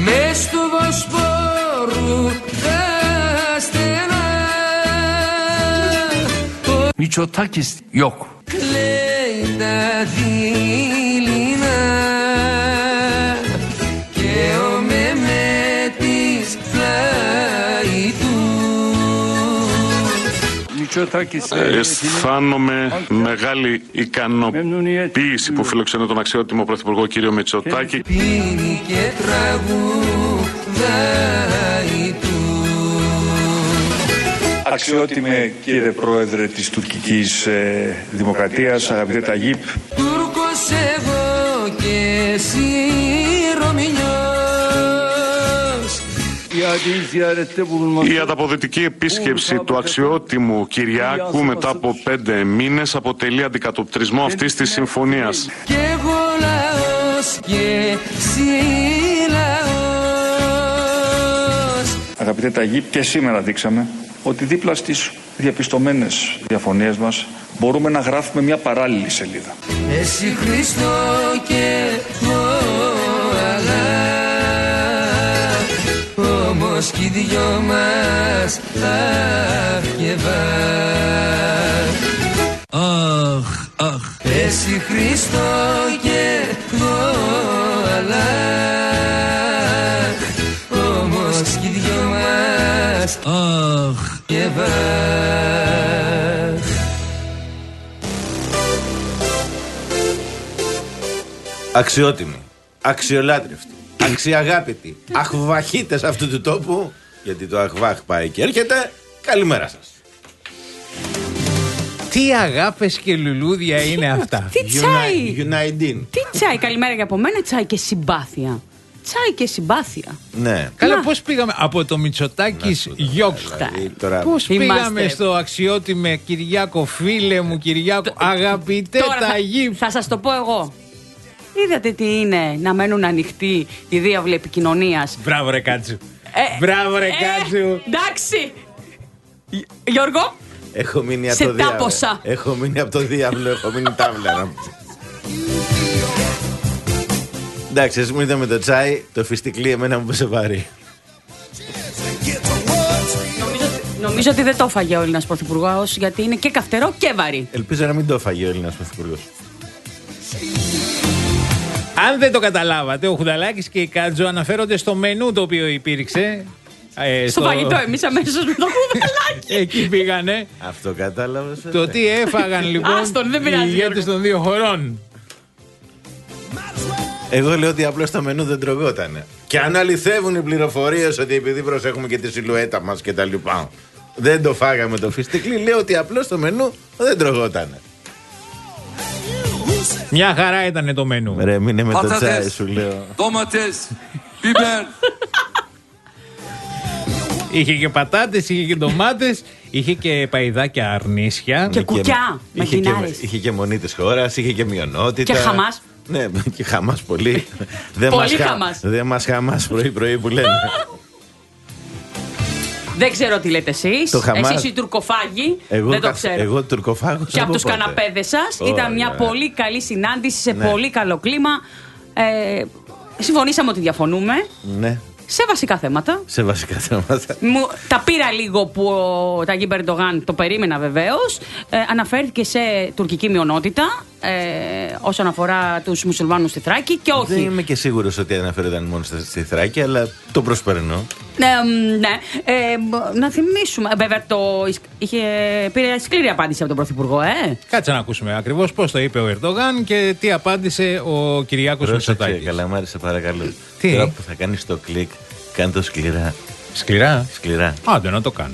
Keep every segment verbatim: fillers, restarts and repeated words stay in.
μες στο Βοσπόρου τα στενά. Μητσοτάκης yok. Κλαίει τα δειλινά και ο Μεμέτης πλάι του. Αισθάνομαι μεγάλη ικανοποίηση που φιλοξενώ τον αξιότιμο Πρωθυπουργό κύριο Μητσοτάκη. Πίνει και τραγουδάει του. Αξιότιμε κύριε Πρόεδρε της τουρκικής ε, Δημοκρατίας, αγαπητέ Ταγίπ. Τούρκος εγώ και εσύ Ρωμινιός. Η ανταποδοτική επίσκεψη του αξιότιμου Κυριάκου μετά από πέντε μήνες αποτελεί αντικατοπτρισμό αυτής της συμφωνίας. Και εγώ λαός και εσύ λαός. Αγαπητέ Ταγίπ, και σήμερα δείξαμε ότι δίπλα στις διαπιστωμένες διαφωνίες μας μπορούμε να γράφουμε μια παράλληλη σελίδα. Εσύ Χριστό και εγώ αγάπη, όμως κι οι δυο μας αχ και βαχ. Αχ, αχ. Εσύ Χριστό και εγώ αλάχ, όμως κι οι δυο μας αχ και βαχ. Αξιότιμοι, αξιολάτρευτοι, αξιαγάπητοι, αχβαχίτες αυτού του τόπου, γιατί το αχβάχ πάει και έρχεται, καλημέρα σας. Τι αγάπες και λουλούδια είναι αυτά. Τι τσάι. United. Τι τσάι, καλημέρα και από μένα, τσάι και συμπάθεια. Τσάι και συμπάθεια. Ναι. Καλά, πώς πήγαμε από το Μητσοτάκης γιόξτα. Πώς πήγαμε στο αξιότιμε Κυριάκο, φίλε μου Κυριάκο, αγαπητέ Ταγίπ. Θα σας το πω εγώ. Είδατε τι είναι να μένουν ανοιχτοί οι διάβλοι επικοινωνίας. Μπράβο ρε Κάτσου. Ε, Μπράβο ρε ε, Κάτσου. Εντάξει. Γιώργο. Έχω μείνει από σε το διάβλο. τάποσα. Έχω μείνει από το διάβλο, έχω μείνει τάβλα. Εντάξει, εσύ μου είδα με το τσάι, το φιστικλί εμένα μου πέσε βαρύ. Νομίζω, νομίζω ότι δεν το έφαγε ο Έλληνας Πρωθυπουργός, γιατί είναι και καυτερό και βαρύ. Ελπίζω να μην το έφαγε ο Έλληνας Πρωθυπουργός. Αν δεν το καταλάβατε, ο Χουδαλάκης και η Κάτζο αναφέρονται στο μενού το οποίο υπήρξε. Ε, στο, στο φαγητό, εμείς αμέσως με το Χουδαλάκη. Εκεί πήγανε. Αυτό κατάλαβες. Το τι έφαγαν λοιπόν Άστον, δεν πειράζει, οι ηγέτες των δύο χωρών. Εγώ λέω ότι απλώς το μενού δεν τρογότανε. Και αν αληθεύουν οι πληροφορίες ότι επειδή προσέχουμε και τη σιλουέτα μας και τα λοιπά, δεν το φάγαμε το φιστικλί, λέω ότι απλώς το μενού δεν τρογότανε. Μια χαρά ήταν το μενού. Ρε, μείνε με το τσάι σου λέω. Ντόματες, πιπέρ. Είχε και πατάτες, είχε και ντομάτες, είχε και παϊδάκια αρνίσια. Και κουκιά με είχε, γυνάρες. και, είχε και μονή της χώρας, είχε και μειονότητα. Και Χαμάς. Ναι, και Χαμάς πολύ. δεν πολύ μας Χαμάς. Δεν μας Χαμάς πρωί-πρωί που λένε. Δεν ξέρω τι λέτε εσείς. Χαμάς... Εσείς οι τουρκοφάγοι. Εγώ, δεν το κα... ξέρω. Εγώ τουρκοφάγος. Και από τους καναπέδες σας. Oh, ήταν μια yeah. πολύ καλή συνάντηση σε ναι. πολύ καλό κλίμα. Ε, συμφωνήσαμε ότι διαφωνούμε. Ναι. Σε βασικά θέματα. Σε βασικά θέματα. Μου, τα πήρα λίγο που ο Ταγίπ Ερντογάν το περίμενα βεβαίως. Ε, αναφέρθηκε σε τουρκική μειονότητα ε, όσον αφορά τους μουσουλμάνους στη Θράκη και όχι. Δεν είμαι και σίγουρος ότι αναφέρονταν μόνο στη Θράκη, αλλά το προσπερνώ. Ε, ναι. Ε, να θυμίσουμε. Βέβαια, το είχε, πήρε σκληρή απάντηση από τον Πρωθυπουργό, ε. Κάτσε να ακούσουμε ακριβώς πώς το είπε ο Ερντογάν και τι απάντησε ο Κυριάκος Μητσοτάκης. Καλαμάρη, σε παρακαλώ. Τι? Τώρα που θα κάνεις το κλικ, κάνε το σκληρά. Σκληρά? Σκληρά. Άντε να το κάνω.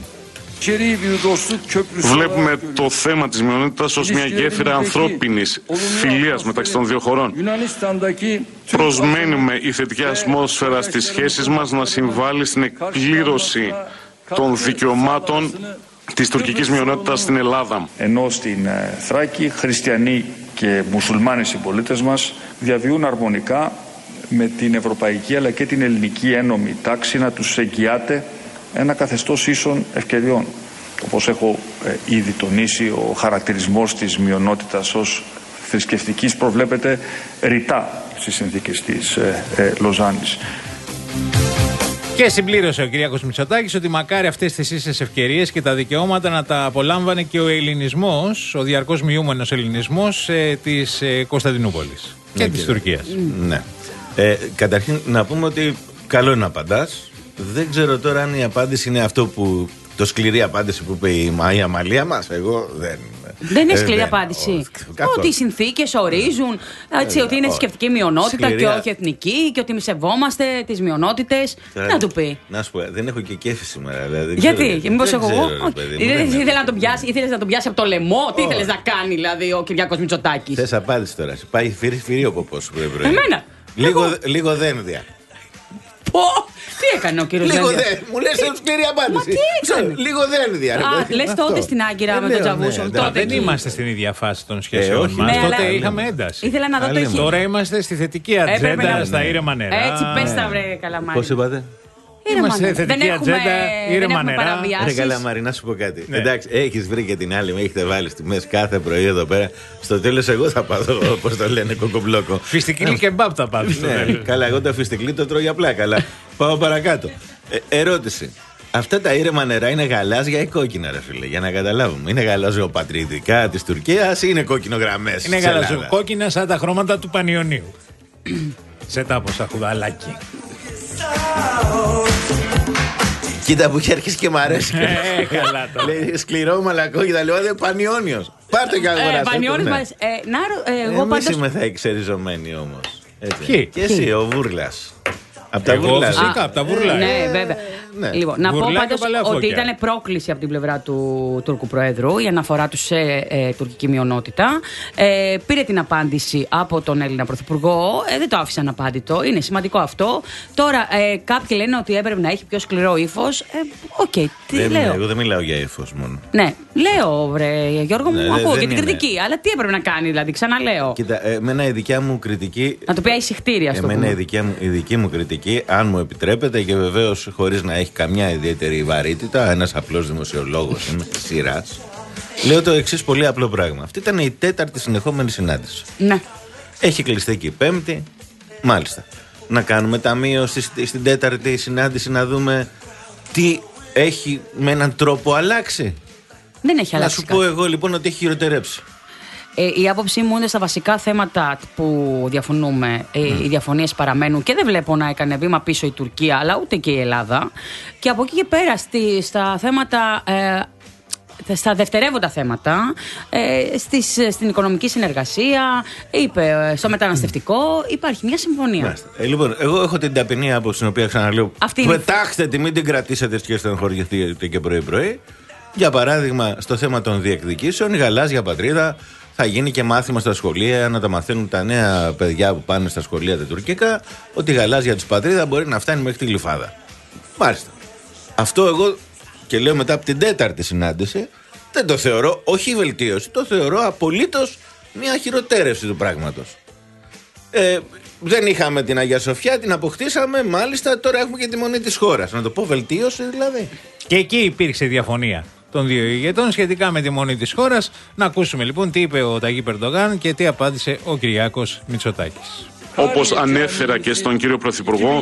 Βλέπουμε το θέμα της μειονότητας ως μια γέφυρα ανθρώπινης φιλίας μεταξύ των δύο χωρών. Προσμένουμε η θετική ατμόσφαιρα στις σχέσεις μας να συμβάλλει στην εκπλήρωση των δικαιωμάτων της τουρκικής μειονότητας στην Ελλάδα. Ενώ στην Θράκη χριστιανοί και μουσουλμάνοι συμπολίτες μας διαβιούν αρμονικά με την ευρωπαϊκή αλλά και την ελληνική ένομη τάξη να τους εγγυάται ένα καθεστώς ίσων ευκαιριών. Όπως έχω ε, ήδη τονίσει, ο χαρακτηρισμός της μειονότητας ως θρησκευτικής προβλέπεται ρητά στις συνθήκες της ε, ε, Λοζάνης. Και συμπλήρωσε ο Κυριάκος Μητσοτάκης ότι μακάρι αυτές τις ίσες ευκαιρίες και τα δικαιώματα να τα απολάμβανε και ο ελληνισμός, ο διαρκώς μειούμενος ελληνισμός ε, της ε, Κωνσταντινούπολης και ναι, της και... Τουρκίας. Ναι. Ε, καταρχήν να πούμε ότι καλό είναι να απαντάς. Δεν ξέρω τώρα αν η απάντηση είναι αυτό που. Το σκληρή απάντηση που είπε η Μαία Μαλία μας. Εγώ δεν. Δεν είναι ε, σκληρή δεν, απάντηση. Καθώς. Ότι οι συνθήκες ορίζουν έτσι, ε, ότι είναι θρησκευτική μειονότητα σκληρή... και όχι εθνική και ότι σεβόμαστε τις μειονότητες. Τώρα, να του πει. Να σου πω, δεν έχω και κέφι σήμερα. Δηλαδή, Γιατί, και μήπως εγώ. Ήθελες να τον πιάσει, ήθελες να τον πιάσει από το λαιμό. Τι ήθελες να κάνει δηλαδή ο Κυριάκος Μητσοτάκης. Θες απάντηση τώρα. Πάει φυρί ο ποπός. Εμένα. Λίγο δένδια. Πω! Τι έκανε ο κύριος Λίγο Δένδια. δεν. Μου λες σκληρή απάντηση. Μα τι έκανε. Λίγο δένδια. Α, λες τότε στην Άγκυρα με τον Τζαβούσο. Δεν είμαστε στην ίδια φάση των σχέσεων όχι. μας. Ναι, Τότε αλλά- είχαμε ένταση. Ήθελα να δω το ηχείο. Τώρα είμαστε στη θετική Έπρεπε ατζέντα, να- στα ήρεμα νερά. Έτσι, πες τα βρε Καλαμάρι. Πώς είπατε? Ήρεμα Είμαστε νερά. θετική Δεν έχουμε- ατζέντα, δεν ήρεμα έχουμε νερά. Ρε παραβιάσεις. Καλαμάρι, να σου πω κάτι. Ναι. Εντάξει, έχεις βρει και την άλλη, με έχετε βάλει στη μέση κάθε πρωί εδώ πέρα. Στο τέλος, εγώ θα πάω, πώς το λένε, κοκομπλόκο. Φιστικλή και μπαπ τα πάτε στο Ναι, τέλος. καλά, εγώ το φιστικλί το τρώω για πλάκα, αλλά πάω παρακάτω. Ε, ερώτηση. Αυτά τα ήρεμα νερά είναι γαλάζια ή κόκκινα, ρε φίλε, για να καταλάβουμε. Είναι γαλάζιο-πατριωτικά της Τουρκίας ή είναι κόκκινο-γραμμές? Είναι της Ελλάδας? γαλαζοκόκκινα σαν τα χρώματα του Πανιωνίου. Σε τάπο στα χουδαλάκι. Κοίτα που είχε αρχίσει και μ' αρέσει. Ε, καλά το. Λέει σκληρό μαλακό και τα λέω, δεν Πανιόνιος. Πάρτε και αγοράσετε. Ε, Πανιώνης ναι. μας. ε, Να ρω- ε, εγώ Εμείς πάντως. είμαι θα εξεριζωμένοι όμως. Έτσι. Ποιοι? Και εσύ, ο Βούρλας. Απ' τα Εγώ Βούρλα. φυσικά, απ' τα Βούρλα. Ναι, βέβαια. Ναι. Λοιπόν, να πω Βουρλά και πάντως παλαιαφόκια. ότι ήταν πρόκληση από την πλευρά του Τούρκου Προέδρου η αναφορά του σε ε, τουρκική μειονότητα. Ε, πήρε την απάντηση από τον Έλληνα Πρωθυπουργό. Ε, δεν το άφησε αναπάντητο. Είναι σημαντικό αυτό. Τώρα, ε, κάποιοι λένε ότι έπρεπε να έχει πιο σκληρό ύφος. Ε, Οκ, okay, τι Δεν- λέω. Εγώ δεν μιλάω για ύφος μόνο. Ναι, λέω, βρε Γιώργο μου, Ναι, ακούω δεν και την είναι. κριτική. Αλλά τι έπρεπε να κάνει, δηλαδή, ξαναλέω. Κοίτα, εμένα η δικιά μου κριτική. Να του πει αισιχτήρια στο Εμένα η πούμε. δική, μου, η δική μου κριτική, αν μου επιτρέπετε και βεβαίως χωρίς να έχει καμιά ιδιαίτερη βαρύτητα, ένας απλός δημοσιολόγος είμαι της σειράς, λέω το εξής πολύ απλό πράγμα. Αυτή ήταν η τέταρτη συνεχόμενη συνάντηση. Ναι. Έχει κλειστεί και η πέμπτη, μάλιστα. Να κάνουμε ταμείο στη, στην τέταρτη συνάντηση να δούμε τι έχει με έναν τρόπο αλλάξει. Δεν έχει Να αλλάξει. σου κάτι. πω εγώ λοιπόν ότι έχει χειροτερέψει. Ε, η άποψή μου είναι στα βασικά θέματα που διαφωνούμε. Ε, Οι διαφωνίες παραμένουν και δεν βλέπω να έκανε βήμα πίσω η Τουρκία, αλλά ούτε και η Ελλάδα. Και από εκεί και πέρα στη, στα θέματα. Ε, στα δευτερεύοντα θέματα, ε, στις, στην οικονομική συνεργασία, είπε, ε, στο μεταναστευτικό, υπάρχει μια συμφωνία. Μάλιστα. Ε, λοιπόν, εγώ έχω την ταπεινή άποψη, την οποία ξαναλέω. Αυτή είναι. Πετάξτε τη, μην την κρατήσετε και στενοχωρηθείτε και πρωί-πρωί. Για παράδειγμα, στο θέμα των διεκδικήσεων, η γαλάζια πατρίδα θα γίνει και μάθημα στα σχολεία, να τα μαθαίνουν τα νέα παιδιά που πάνε στα σχολεία τα τουρκικά, ότι η γαλάζια της πατρίδα μπορεί να φτάνει μέχρι τη Γλυφάδα. Μάλιστα. Αυτό εγώ, και λέω μετά από την τέταρτη συνάντηση, δεν το θεωρώ, όχι βελτίωση, το θεωρώ απολύτως μια χειροτέρευση του πράγματος. Ε, δεν είχαμε την Αγία Σοφιά, την αποκτήσαμε, μάλιστα τώρα έχουμε και τη μονή της χώρας. Να το πω βελτίωση δηλαδή. Και εκεί υπήρξε διαφωνία των δύο ηγετών σχετικά με τη μονή της χώρας. Να ακούσουμε λοιπόν τι είπε ο Ταγί Ερντογάν και τι απάντησε ο Κυριάκος Μητσοτάκης. Όπως ανέφερα και στον κύριο Πρωθυπουργό,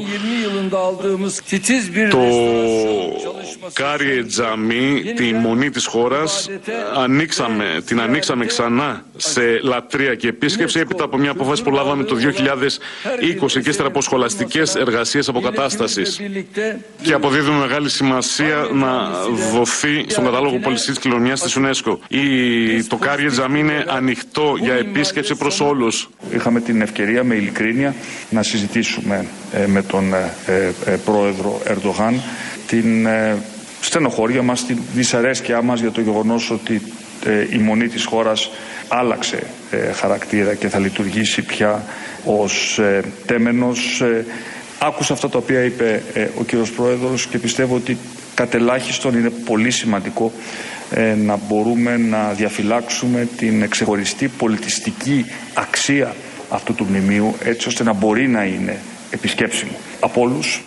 το Κάριε Τζαμί, τη μονή της χώρας, ανοίξαμε, την ανοίξαμε ξανά σε λατρεία και επίσκεψη έπειτα από μια απόφαση που λάβαμε το δύο χιλιάδες είκοσι και ύστερα από σχολαστικές εργασίες αποκατάστασης. Και αποδίδουμε μεγάλη σημασία να δοθεί στον κατάλογο πολιτιστικής κληρονομιάς της UNESCO. Η, το Κάριε Τζαμί είναι ανοιχτό για επίσκεψη προς όλους. Είχαμε την ευκαιρία με ειλικρίνεια να συζητήσουμε ε, με τον ε, ε, πρόεδρο Ερντογάν την ε, στενοχώρια μας, την δυσαρέσκειά μας για το γεγονός ότι ε, η μονή της χώρας άλλαξε ε, χαρακτήρα και θα λειτουργήσει πια ως ε, τέμενος. Ε, άκουσα αυτά τα οποία είπε ε, ο κύριος πρόεδρος και πιστεύω ότι κατελάχιστον είναι πολύ σημαντικό ε, να μπορούμε να διαφυλάξουμε την ξεχωριστή πολιτιστική αξία αυτού του μνημείου, έτσι ώστε να μπορεί να είναι επισκέψιμο από όλους.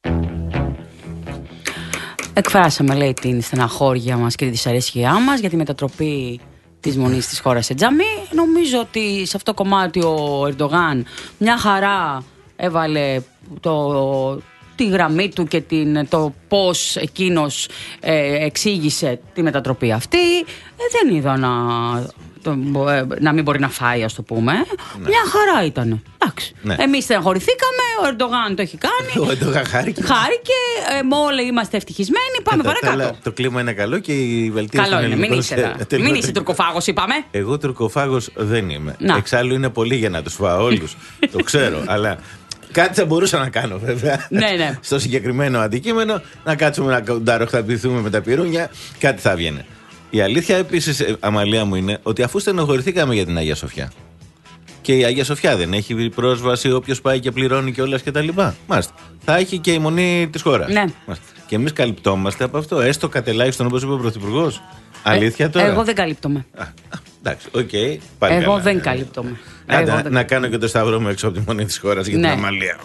Εκφράσαμε, λέει, την στεναχώρια μας και τη δυσαρέσκειά μας για τη μετατροπή της μονής της χώρας σε τζαμί. Νομίζω ότι σε αυτό το κομμάτι ο Ερντογάν μια χαρά έβαλε το, τη γραμμή του και την, το πώς εκείνος ε, εξήγησε τη μετατροπή αυτή. Ε, δεν είδα να, το, ε, να μην μπορεί να φάει, ας το πούμε. Ναι. Μια χαρά ήταν. Εντάξει. Ναι. Εμείς στεναχωρηθήκαμε, ο Ερντογάν το έχει κάνει. Ο Ερντογάν χάρηκε. Χάρηκε, ε, όλοι είμαστε ευτυχισμένοι. Πάμε παρακάτω. Το κλίμα είναι καλό και η βελτίωση. Καλό είναι, μην είσαι, μην είσαι τουρκοφάγος, είπαμε. Εγώ τουρκοφάγος δεν είμαι. Να. Εξάλλου είναι πολύ για να τους φάω όλους. Το ξέρω, αλλά. Κάτι θα μπορούσα να κάνω, βέβαια. Ναι, ναι. Στο συγκεκριμένο αντικείμενο, να κάτσουμε να κονταροχταπηθούμε με τα πυρούνια, κάτι θα βγαίνει. Η αλήθεια επίσης, Αμαλία μου, είναι ότι αφού στενοχωρηθήκαμε για την Αγία Σοφιά. Και η Αγία Σοφιά δεν έχει πρόσβαση, όποιος πάει και πληρώνει και όλα και τα λοιπά. Μάλιστα. Θα έχει και η μονή της χώρας. Ναι. Και εμείς καλυπτόμαστε από αυτό. Έστω κατελάχιστον, όπως είπε ο Πρωθυπουργός. Αλήθεια ε, τώρα. Εγώ δεν καλύπτομαι. Α, εντάξει, οκ. Okay, πάλι εγώ καλά. δεν καλύπτομαι. Άντε, εγώ να, δεν... να κάνω και το σταυρό μου έξω από τη μονή της χώρας για ναι. την Αμαλία.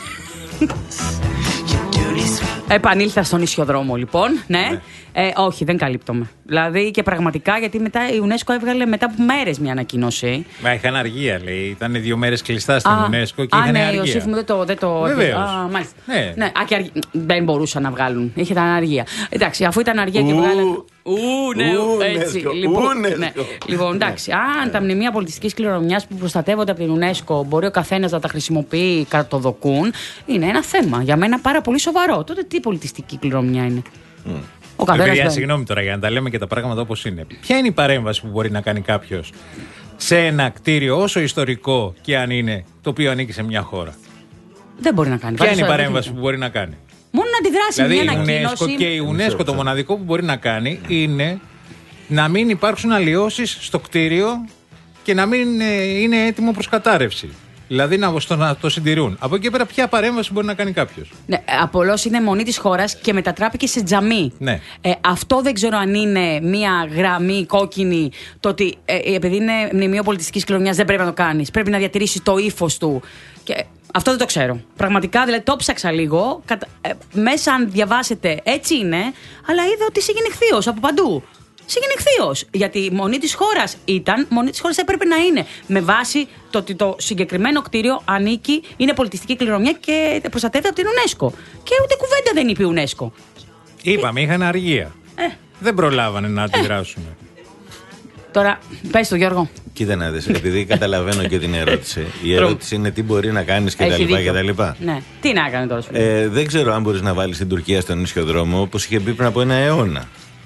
Επανήλθα στον ισιοδρόμο, λοιπόν. Ναι. ναι. Ε, όχι, δεν καλύπτομαι. Δηλαδή και πραγματικά, γιατί μετά η UNESCO έβγαλε μετά από μέρες μια ανακοίνωση. Μα είχαν αργία, λέει. Ήταν δύο μέρες κλειστά στην α, UNESCO και α, είχαν ναι, αργία. Ο Ιωσήφ μου δεν το. Δεν το Βεβαίως. Α, μάλιστα. Ναι. Ναι. Α, και αργ... δεν μπορούσαν να βγάλουν. Είχε τα αργία. Εντάξει, αφού ήταν αργία και βγάλανε. Ου, ναι, έτσι. Λοιπόν, ναι. Λοιπόν, εντάξει. Αν τα μνημεία πολιτιστικής κληρονομιάς που προστατεύονται από την UNESCO μπορεί ο καθένας να τα χρησιμοποιεί κατά το δοκούν, είναι ένα θέμα. Για μένα πάρα πολύ σοβαρό. Τότε τι πολιτιστική κληρονομιά είναι. Mm. Ο καθένας. Παιδιά, συγγνώμη τώρα για να τα λέμε και τα πράγματα όπως είναι. Ποια είναι η παρέμβαση που μπορεί να κάνει κάποιος σε ένα κτίριο, όσο ιστορικό και αν είναι, το οποίο ανήκει σε μια χώρα? Δεν μπορεί να κάνει. Ποια είναι η παρέμβαση που μπορεί να κάνει? Μόνο να αντιδράσει δηλαδή, μια ανακοίνωση. UNESCO και η UNESCO το μοναδικό που μπορεί να κάνει είναι να μην υπάρξουν αλλοιώσεις στο κτίριο και να μην είναι έτοιμο προς κατάρρευση. Δηλαδή να το, να το συντηρούν. Από εκεί πέρα, ποια παρέμβαση μπορεί να κάνει κάποιος? Ναι, Απολώς είναι μονή της χώρας και μετατράπηκε σε τζαμί. Ναι. Ε, αυτό δεν ξέρω αν είναι μια γραμμή κόκκινη. Το ότι ε, επειδή είναι μνημείο πολιτιστικής κληρονομιάς δεν πρέπει να το κάνεις. Πρέπει να διατηρήσει το ύφος του. Και αυτό δεν το ξέρω. Πραγματικά, δηλαδή το ψάξα λίγο. Κατα... Ε, μέσα, αν διαβάσετε, έτσι είναι. Αλλά είδα ότι είσαι γεννηχθείος από παντού. Συγγεννηχθείος. Γιατί η μονή της χώρας ήταν, μονή της χώρας έπρεπε να είναι. Με βάση το ότι το συγκεκριμένο κτίριο ανήκει, είναι πολιτιστική κληρονομιά και προστατεύεται από την UNESCO. Και ούτε κουβέντα δεν είπε η UNESCO. Είπαμε, και... είχαν αργία. Ε. Δεν προλάβανε να αντιδράσουν. Ε. Τώρα, πες το Γιώργο. Κοίτα να δεις, επειδή καταλαβαίνω και την ερώτηση. Η ερώτηση είναι τι μπορεί να κάνεις και τα λοιπά και τα λοιπά. Ναι. Τι να έκανε τώρα. Ε, δεν ξέρω αν μπορείς να βάλεις την Τουρκία στον νησιοδρόμο όπως είχε πει πριν από ένα αιώνα.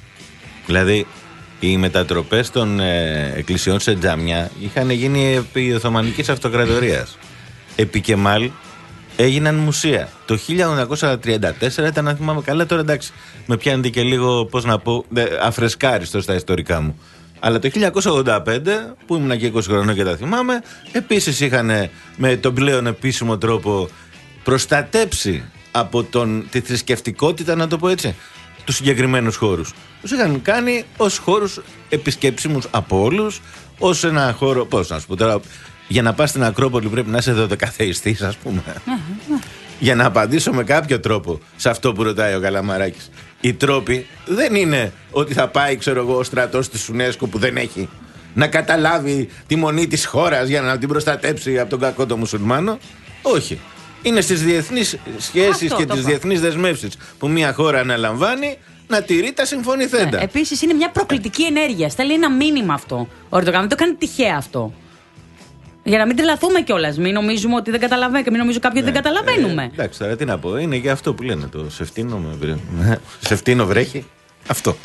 Δηλαδή, οι μετατροπές των ε, εκκλησιών σε τζάμια είχαν γίνει επί Οθωμανικής Αυτοκρατορίας. Επί Κεμάλ έγιναν μουσεία. Το χίλια εννιακόσια τριάντα τέσσερα ήταν, να θυμάμαι καλά, τώρα εντάξει, με πιάνετε και λίγο, πώς να πω, αφρεσκάριστο στα ιστορικά μου. Αλλά το χίλια εννιακόσια ογδόντα πέντε, που ήμουν και είκοσι χρονών και τα θυμάμαι, επίσης είχαν με τον πλέον επίσημο τρόπο προστατέψει από τον, τη θρησκευτικότητα, να το πω έτσι, τους συγκεκριμένους χώρους. Τους είχαν κάνει ως χώρους επισκέψιμους από όλους, ως ένα χώρο, πώς να σου πω τώρα, για να πας στην Ακρόπολη πρέπει να είσαι δωδεκαθεϊστής, ας πούμε. Για να απαντήσω με κάποιο τρόπο σε αυτό που ρωτάει ο Καλαμαράκης. Οι τρόποι δεν είναι ότι θα πάει, ξέρω εγώ, ο στρατός της UNESCO που δεν έχει να καταλάβει τη μονή της χώρας για να την προστατέψει από τον κακό το μουσουλμάνο. Όχι. Είναι στις διεθνείς σχέσεις και τις διεθνείς δεσμεύσεις που μια χώρα αναλαμβάνει να τηρεί τα συμφωνηθέντα. Ναι, επίσης είναι μια προκλητική ενέργεια. Στέλνει ένα μήνυμα αυτό. Ο Ερντογάν δεν το κάνει τυχαία αυτό. Για να μην τρελαθούμε κιόλας. Μην νομίζουμε ότι δεν καταλαβαίνουμε και μην νομίζουμε κάποιοι ότι ναι, δεν καταλαβαίνουμε. Ε, εντάξει, τώρα τι να πω. Είναι για αυτό που λένε. Το σεφτίνο, με... σεφτίνο βρέχει. Αυτό.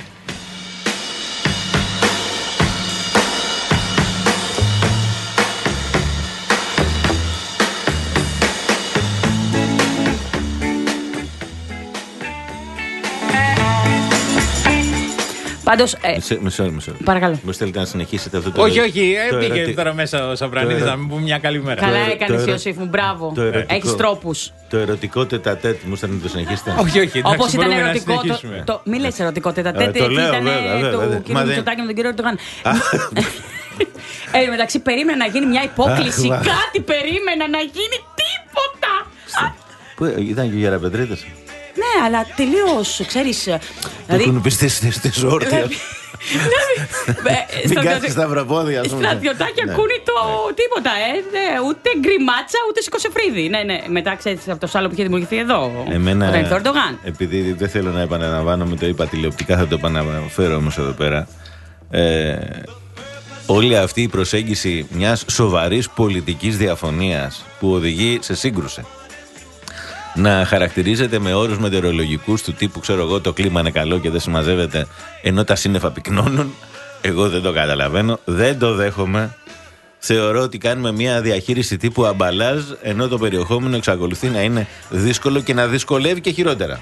Πάντως. Ε, μισό, μισό, μισό. Παρακαλώ. Πώς θέλετε να συνεχίσετε αυτό το. Όχι, όχι, το πήγε ερωτι... τώρα μέσα ο Σαβρανίδης να μην πούμε μια καλή μέρα. Καλά έκανες, Ιωσήφ μου, μπράβο. Έχεις τρόπους. Το ερωτικό τετατέτ μου θέλετε να το συνεχίσετε. Όχι, όχι. Όπως ήταν ερωτικό. Το... Μη λες ερωτικό τετατέτ. Το λέω, ήταν του κύριου Μητσοτάκη με τον κύριο Ερντογάν. Εν τω μεταξύ περίμενα να γίνει μια υπόκληση. Κάτι περίμενα να γίνει, τίποτα. Πού ήταν και οι Γεραπετρίτες. Ναι, αλλά τελείως, ξέρεις. Το έχουν πιστεί στις όρθια. Μην κάτσεις στα βραπόδια. Στρατιωτάκια ακούνε το τίποτα, ε. Ούτε γκριμάτσα, ούτε σικοσεφρίδι. Ναι, ναι. Μετά ξέρεις αυτό το άλλο που είχε δημιουργηθεί εδώ. Εμένα, τον Ερντογάν. επειδή δεν θέλω να επαναλαμβάνω, με το είπα τηλεοπτικά, θα το επαναφέρω όμως εδώ πέρα. Ε, όλη αυτή η προσέγγιση μιας σοβαρής πολιτικής διαφωνίας που οδηγεί σε σύγκρουση να χαρακτηρίζεται με όρους μετεωρολογικούς του τύπου, ξέρω εγώ, το κλίμα είναι καλό και δεν συμμαζεύεται ενώ τα σύννεφα πυκνώνουν, εγώ δεν το καταλαβαίνω, δεν το δέχομαι. Θεωρώ ότι κάνουμε μια διαχείριση τύπου αμπαλάζ ενώ το περιεχόμενο εξακολουθεί να είναι δύσκολο και να δυσκολεύει και χειρότερα.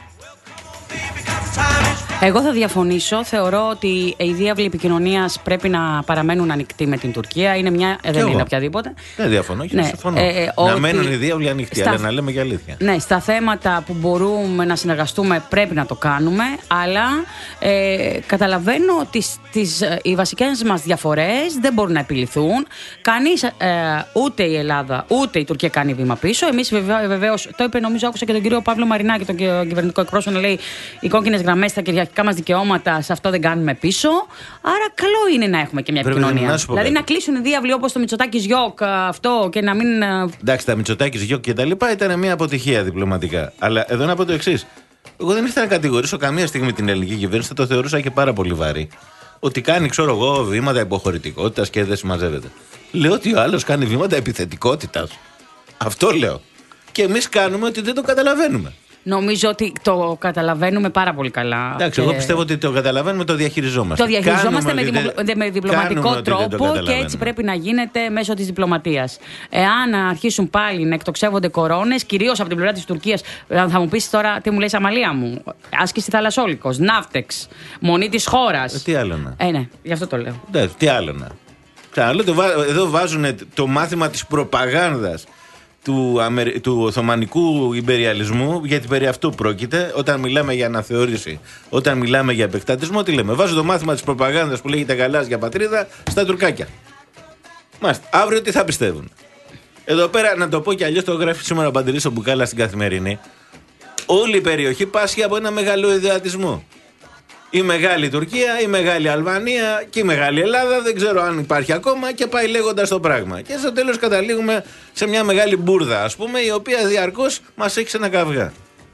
Εγώ θα διαφωνήσω. Θεωρώ ότι οι διάβλοι επικοινωνίας πρέπει να παραμένουν ανοιχτοί με την Τουρκία. Είναι μια, δεν εγώ. είναι οποιαδήποτε. Δεν διαφωνώ και ναι. συμφωνώ. Ε, ε, να ότι μένουν οι διάβλοι ανοιχτοί, στα... αλλά να λέμε για αλήθεια. Ναι, στα θέματα που μπορούμε να συνεργαστούμε πρέπει να το κάνουμε, αλλά ε, καταλαβαίνω ότι στις, οι βασικές μας διαφορές δεν μπορούν να επιληθούν. Κανείς, ε, ούτε η Ελλάδα ούτε η Τουρκία κάνει βήμα πίσω. Εμείς βεβαίως, το είπε, νομίζω, άκουσα και τον κύριο Παύλο Μαρινάκη, τον κυβερνητικό εκπρόσωπο, να λέει οι κόκκινες γραμμές στα κυριαρχικά μας δικαιώματα, σε αυτό δεν κάνουμε πίσω. Άρα, καλό είναι να έχουμε και μια Πρέπει επικοινωνία. Να δηλαδή, κάτι. να κλείσουν οι διάβλοι όπως το Μητσοτάκης Γιοκ, αυτό και να μην. Εντάξει, τα Μητσοτάκης Γιοκ και τα λοιπά ήταν μια αποτυχία διπλωματικά. Αλλά εδώ να πω το εξής. Εγώ δεν ήθελα να κατηγορήσω καμία στιγμή την ελληνική κυβέρνηση, θα το θεωρούσα και πάρα πολύ βαρύ. Ότι κάνει, ξέρω εγώ, βήματα υποχωρητικότητας και δεν συμμαζεύεται. Λέω ότι ο άλλος κάνει βήματα επιθετικότητας. Αυτό λέω. Και εμείς κάνουμε ότι δεν το καταλαβαίνουμε. Νομίζω ότι το καταλαβαίνουμε πάρα πολύ καλά. Εντάξει, και... εγώ πιστεύω ότι το καταλαβαίνουμε, το διαχειριζόμαστε. Το διαχειριζόμαστε με, δημο... δεν... με διπλωματικό τρόπο και έτσι πρέπει να γίνεται μέσω της διπλωματίας. Εάν αρχίσουν πάλι να εκτοξεύονται κορώνες, κυρίως από την πλευρά της Τουρκίας, θα μου πεις τώρα τι μου λέει Αμαλία μου. Άσκηση θαλασσόλικος, ναύτεξ, μονή της χώρας. Ε, τι άλλο να. Ε, ναι, γι' αυτό το λέω. Εντάξει, τι άλλο να. Ξαναλέω, το βά... εδώ βάζουν το μάθημα της προπαγάνδας του, Αμερι... του Οθωμανικού Ιμπεριαλισμού, γιατί περί αυτού πρόκειται. Όταν μιλάμε για αναθεώρηση, όταν μιλάμε για επεκτατισμό, τι λέμε? Βάζω το μάθημα της προπαγάνδας που λέγεται γαλάζια πατρίδα στα τουρκάκια. Μάλιστα. Αύριο τι θα πιστεύουν? Εδώ πέρα, να το πω κι αλλιώς, το γράφει σήμερα ο Παντελής ο Μπουκάλας στην Καθημερινή. Όλη η περιοχή πάσχει από ένα μεγάλο ιδεατισμό. Η Μεγάλη Τουρκία, η Μεγάλη Αλβανία και η Μεγάλη Ελλάδα, δεν ξέρω αν υπάρχει ακόμα, και πάει λέγοντας το πράγμα. Και στο τέλος καταλήγουμε σε μια μεγάλη μπουρδα, ας πούμε, η οποία διαρκώς μας έχει σε ένα καυγά.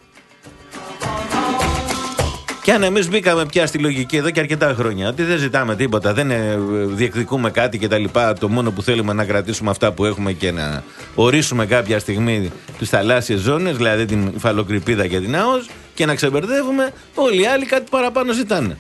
Και αν εμείς μπήκαμε πια στη λογική εδώ και αρκετά χρόνια, ότι δεν ζητάμε τίποτα, δεν διεκδικούμε κάτι κτλ. Το μόνο που θέλουμε να κρατήσουμε αυτά που έχουμε και να ορίσουμε κάποια στιγμή τις θαλάσσιες ζώνες, δηλαδή την υφαλοκρηπίδα και την ΑΟΣ, και να ξεμπερδεύουμε, όλοι οι άλλοι κάτι παραπάνω ζητάνε.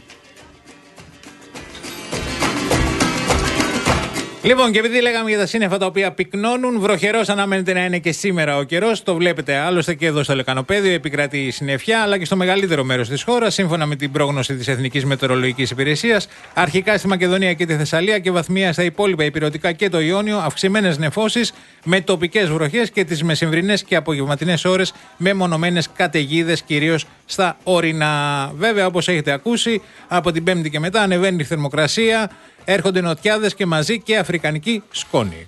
Λοιπόν, και επειδή λέγαμε για τα σύννεφα τα οποία πυκνώνουν, βροχερός αναμένεται να είναι και σήμερα ο καιρός. Το βλέπετε άλλωστε και εδώ στο Λεκανοπέδιο, επικρατεί η συννεφιά, αλλά και στο μεγαλύτερο μέρος της χώρας, σύμφωνα με την πρόγνωση της Εθνικής Μετεωρολογικής Υπηρεσίας. Αρχικά στη Μακεδονία και τη Θεσσαλία και βαθμία στα υπόλοιπα Ηπειρωτικά και το Ιόνιο, αυξημένες νεφώσεις με τοπικές βροχές και τις μεσημβρινές και απογευματινές ώρες με μονομένες καταιγίδες, κυρίως στα ορεινά. Βέβαια, όπως έχετε ακούσει, από την Πέμπτη και μετά ανεβαίνει η θερμοκρασία. Έρχονται νοτιάδες και μαζί και αφρικανική σκόνη.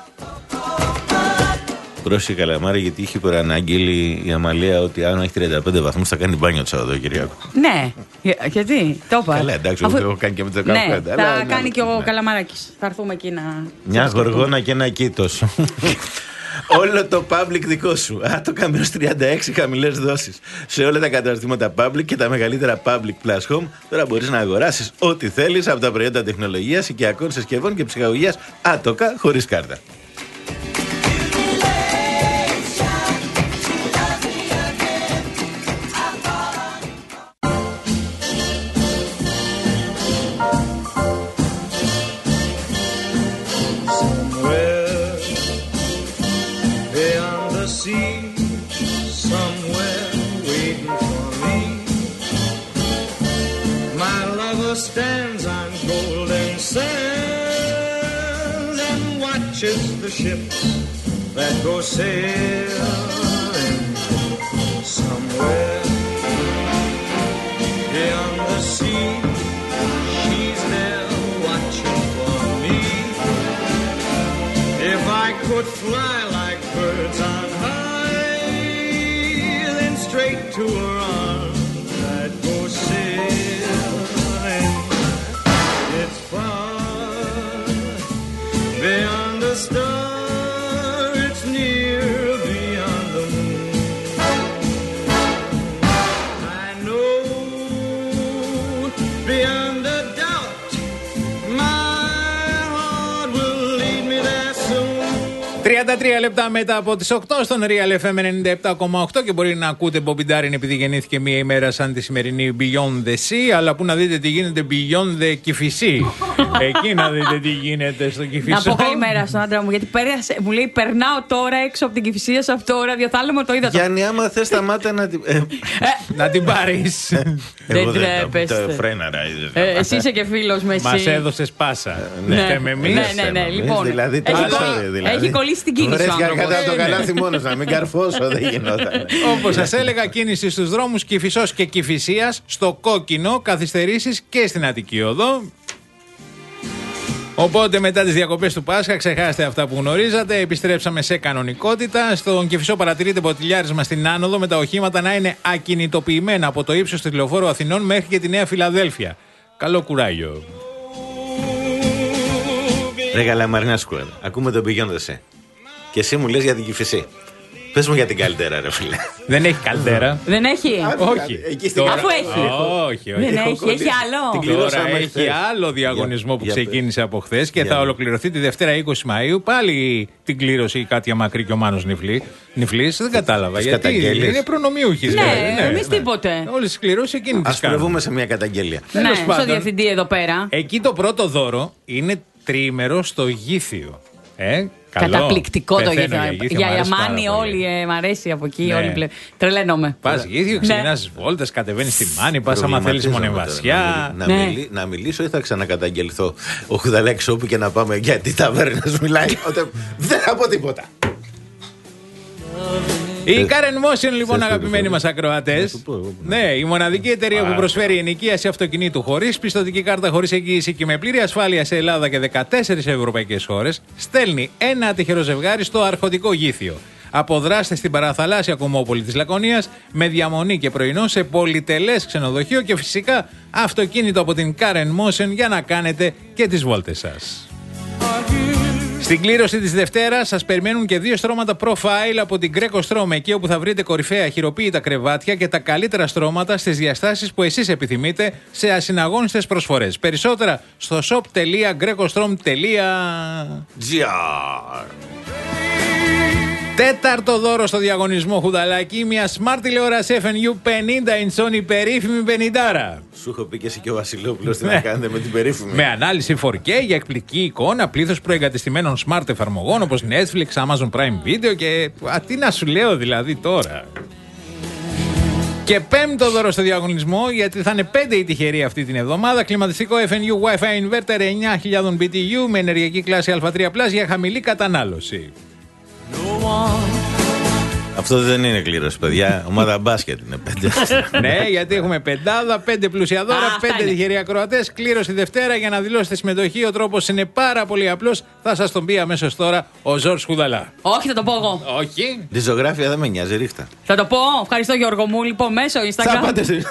Πρόσεχε Καλαμάρη, γιατί είχε προαναγγείλει η Αμαλία ότι αν έχει τριάντα πέντε βαθμούς θα κάνει μπάνιο το Σαββατοκύριακο. Ναι, Για, γιατί, το είπα. Καλά, εντάξει, εγώ έχω κάνει και με το ναι, δεκαπέντε. θα αλλά, κάνει ναι, και ο ναι. Καλαμαράκης. Θα έρθουμε εκεί να. Μια γοργόνα και ένα κήτος. Όλο το public δικό σου. Α, το Καμπίνος τριάντα έξι χαμηλές δόσεις. Σε όλα τα καταστήματα public και τα μεγαλύτερα public plus home. Τώρα μπορείς να αγοράσεις ό,τι θέλεις από τα προϊόντα τεχνολογίας, οικιακών συσκευών και ψυχαγωγίας άτοκα χωρίς κάρτα. Stands on golden sands and watches the ships that go sailing somewhere beyond the sea. She's there watching for me. If I could fly like birds on high, then straight to her arms I'd go sailing. τριάντα τρία λεπτά μετά από τις οκτώ στον Real εφ εμ ενενήντα επτά κόμμα οκτώ και μπορεί να ακούτε Bobby Darin επειδή γεννήθηκε μία ημέρα σαν τη σημερινή Beyond the Sea, αλλά που να δείτε τι γίνεται Beyond the Κηφισή. Εκεί να δείτε τι γίνεται στο Κηφισό. Να πω καλημέρα στον άντρα μου, γιατί πέρασε, μου λέει περνάω τώρα έξω από την Κηφισία σε αυτό το ραδιοθάλαμο, το είδα. Γιάννη, άμα θες σταμάτα να την... ε, Να την πάρεις. εγώ Δεν δεν τρέπεστε. το φρέναρα. Ε, εσύ είσαι και φίλος με εσύ. Μας έδωσες πάσα. Ναι. Φταίμε εμείς. Ναι, ναι, ναι. Λοιπόν, δηλαδή, έχει, τόσο, κολλήσει, δηλαδή. έχει κολλήσει την κίνηση ο Βρέθηκα άνθρωπος. κατά το Ε, ναι. καλάθι μόνος, να μην καρφώσω, δεν γινόταν. Όπως σας έλεγα, κίνηση στους δρόμους Κηφισός και Κηφισίας, στο κόκκινο, καθυστερήσεις και στην Αττική Οδό. Οπότε μετά τις διακοπές του Πάσχα ξεχάστε αυτά που γνωρίζατε, επιστρέψαμε σε κανονικότητα. Στον Κηφισό παρατηρείται ποτηλιάρισμα στην άνοδο με τα οχήματα να είναι ακινητοποιημένα από το ύψος της Λεωφόρου Αθηνών μέχρι και τη Νέα Φιλαδέλφια. Καλό κουράγιο. Ρε καλά, Μαρινά Σκουέρ, ακούμε τον Beyond the Sea. Και εσύ μου λες για την Κηφισή. Πες μου για την καλύτερα, ρε φίλε. Δεν έχει καλτέρα. Δεν έχει. Όχι. Εκεί στην- Αφού έχει. Όχι, όχι. Δεν έχω έχει, κολλήσει. έχει άλλο. Την Τώρα κληρώσαμε έχει χθες. άλλο διαγωνισμό που Για- για ξεκίνησε από χθε και Για θα πες. ολοκληρωθεί τη Δευτέρα είκοσι Μαΐου. Πάλι την κλήρωση η Κάτια Μακρύ και ο Μάνος Νιφλής. Δεν κατάλαβα. Τις Γιατί καταγγέλεις. είναι προνομιούχοι. Ναι, εμείς τίποτε. Όλες τις κληρώσεις εκείνη τις Ας προβούμε κάνουμε. σε μια καταγγελία. Ναι, Τέλος στο πάντων. διευθυντή εδώ πέρα. Εκεί το πρώτο δώρο είναι τριήμερο στο Γήθιο. Ε, καλό. Καταπληκτικό το Πεθαίνω γήθιο. Γήθιο, Για μ' αρέσει πάρα Ιαμάνι πολύ. όλοι, ε, μ' αρέσει από εκεί. Ναι. Όλοι πλε... Τρελαίνομαι. Πας Γήθιο, ξεκινάς τις βόλτες, κατεβαίνεις στη Μάνη, πας άμα θέλεις Προβληματίζομαι μονεβασιά. τώρα. Να, Ναι. μιλ- να μιλήσω ή θα ξανακαταγγελθώ ο Χουδαλάκης όπου και να πάμε γιατί ταβέρνες μιλάει. Όταν δεν θα πω τίποτα. Η Karen Motion, λοιπόν, το αγαπημένοι πω. μας ακροατές. Να σου πω εγώ. Ναι, η μοναδική εταιρεία που προσφέρει ενοικίαση αυτοκινήτου χωρίς πιστωτική κάρτα, χωρίς εγγύηση και με πλήρη ασφάλεια σε Ελλάδα και δεκατέσσερις ευρωπαϊκές χώρες, στέλνει ένα τυχερό ζευγάρι στο αρχοντικό Γήθιο. Αποδράστε στην παραθαλάσσια κομμόπολη της Λακωνίας με διαμονή και πρωινό σε πολυτελές ξενοδοχείο και φυσικά αυτοκίνητο από την Karen Motion για να κάνετε και τις βόλτες σας. Στην κλήρωση της Δευτέρας σας περιμένουν και δύο στρώματα profile από την Greco Strom, εκεί όπου θα βρείτε κορυφαία χειροποίητα κρεβάτια και τα καλύτερα στρώματα στις διαστάσεις που εσείς επιθυμείτε σε ασυναγώνιστες προσφορές. Περισσότερα στο shop τελεία grecostrom τελεία Τζιάρ. Τέταρτο δώρο στο διαγωνισμό Χουδαλάκη, μια smart τηλεόραση εφ εν γιου πενήντα inch, η περίφημη πενηντάρα. Σου έχω πει και εσύ και ο Βασιλόπουλος τι Ναι. να κάνετε με την περίφημη. Με ανάλυση φορ κέι για εκπληκτική εικόνα, πλήθος προεγκατεστημένων smart εφαρμογών όπως Netflix, Amazon Prime Video και. Α, τι να σου λέω δηλαδή τώρα. Και πέμπτο δώρο στο διαγωνισμό, γιατί θα είναι πέντε οι τυχεροί αυτή την εβδομάδα. Κλιματιστικό εφ εν γιου Wi-Fi Inverter εννιά χιλιάδες μπι τι γιου με ενεργειακή κλάση α τρία πλας για χαμηλή κατανάλωση. Αυτό δεν είναι κλήρωση, παιδιά. Ομάδα μπάσκετ είναι πέντε. Ναι, γιατί έχουμε πεντάδα, πέντε πλούσια δώρα, Α, αυτά πέντε είναι. τυχεροί ακροατές. Κλήρωση Δευτέρα για να δηλώσετε συμμετοχή. Ο τρόπος είναι πάρα πολύ απλός. Θα σας τον πει αμέσως τώρα ο Ζόρς Χουδαλά. Όχι, θα το πω εγώ. Όχι. Τη ζωγράφια δεν με νοιάζει, ρίχτα. Θα το πω. Ευχαριστώ, Γιώργο μου. Λοιπόν, μέσω Θα Instagram. πάτε σε-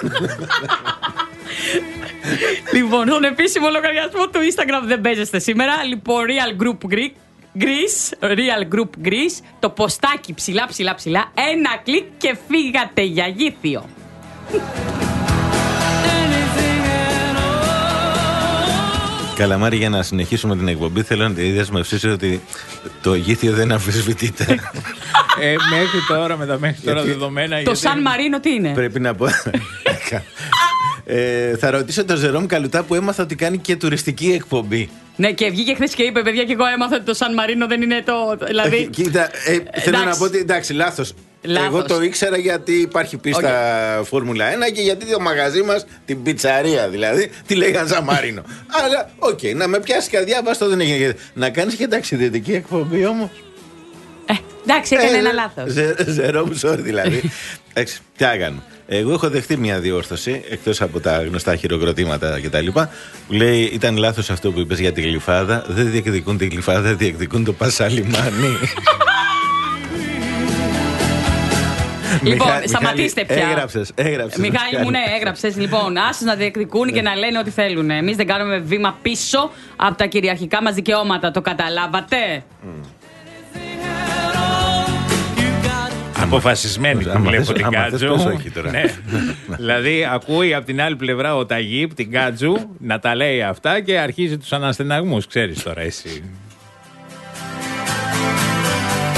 Λοιπόν, στον επίσημο λογαριασμό του Instagram δεν παίζεστε σήμερα. Λοιπόν, Real Group Greek. Greece, Real Group Greece, το ποστάκι ψηλά ψηλά ψηλά, ένα κλικ και φύγατε για Γήθιο. Καλαμάρι, για να συνεχίσουμε την εκπομπή, θέλω να τη δεσμευσίσω ότι το Γήθιο δεν αμφισβητείται. Ε, μέχρι τώρα, με τα μέχρι τώρα Γιατί- δεδομένα. Το γιατί- Σαν Μαρίνο τι είναι? Πρέπει να πω. Ε, θα ρωτήσω τον Ζερόμ Καλουτά που έμαθα ότι κάνει και τουριστική εκπομπή. Ναι, και βγήκε χθε και είπε: παιδιά, και εγώ έμαθα ότι το Σαν Μαρίνο δεν είναι το. Δηλαδή. Ε, Κοίτα, ε, θέλω εντάξει. να πω ότι εντάξει, λάθος. Λάθος. Εγώ το ήξερα γιατί υπάρχει πίστα Φόρμουλα ένα και γιατί το μαγαζί μας, την πιτσαρία δηλαδή, τη λέγαν Ζαμάρινο. Αλλά, οκ, να με πιάσει καρδιά, βάστο δεν έγινε. Να κάνεις και ταξιδιωτική εκπομπή όμως. Ε, εντάξει, έκανε ένα λάθο. Ζερόμ, sorry δηλαδή. Εντάξει, τι να κάνω. Εγώ έχω δεχτεί μια διόρθωση, εκτός από τα γνωστά χειροκροτήματα κτλ. Που λέει ήταν λάθος αυτό που είπες για τη γλυφάδα. Δεν διεκδικούν τη γλυφάδα, διεκδικούν το πασαλιμάνι. Λοιπόν, Μιχα- σταματήστε Μιχάλη, πια. Έγραψες, έγραψες. Μιχάλη μου, ναι, έγραψε. Λοιπόν, άσε να διεκδικούν και να λένε ό,τι θέλουν. Εμεί δεν κάνουμε βήμα πίσω από τα κυριαρχικά μα δικαιώματα. Το καταλάβατε? Αποφασισμένη που Άμα βλέπω θες- την άμα θες, Κάτζου. πες όχι τώρα. Ναι. Δηλαδή ακούει από την άλλη πλευρά ο Ταγίπ την Κάτζου να τα λέει αυτά και αρχίζει τους αναστεναγμούς. Ξέρεις τώρα εσύ.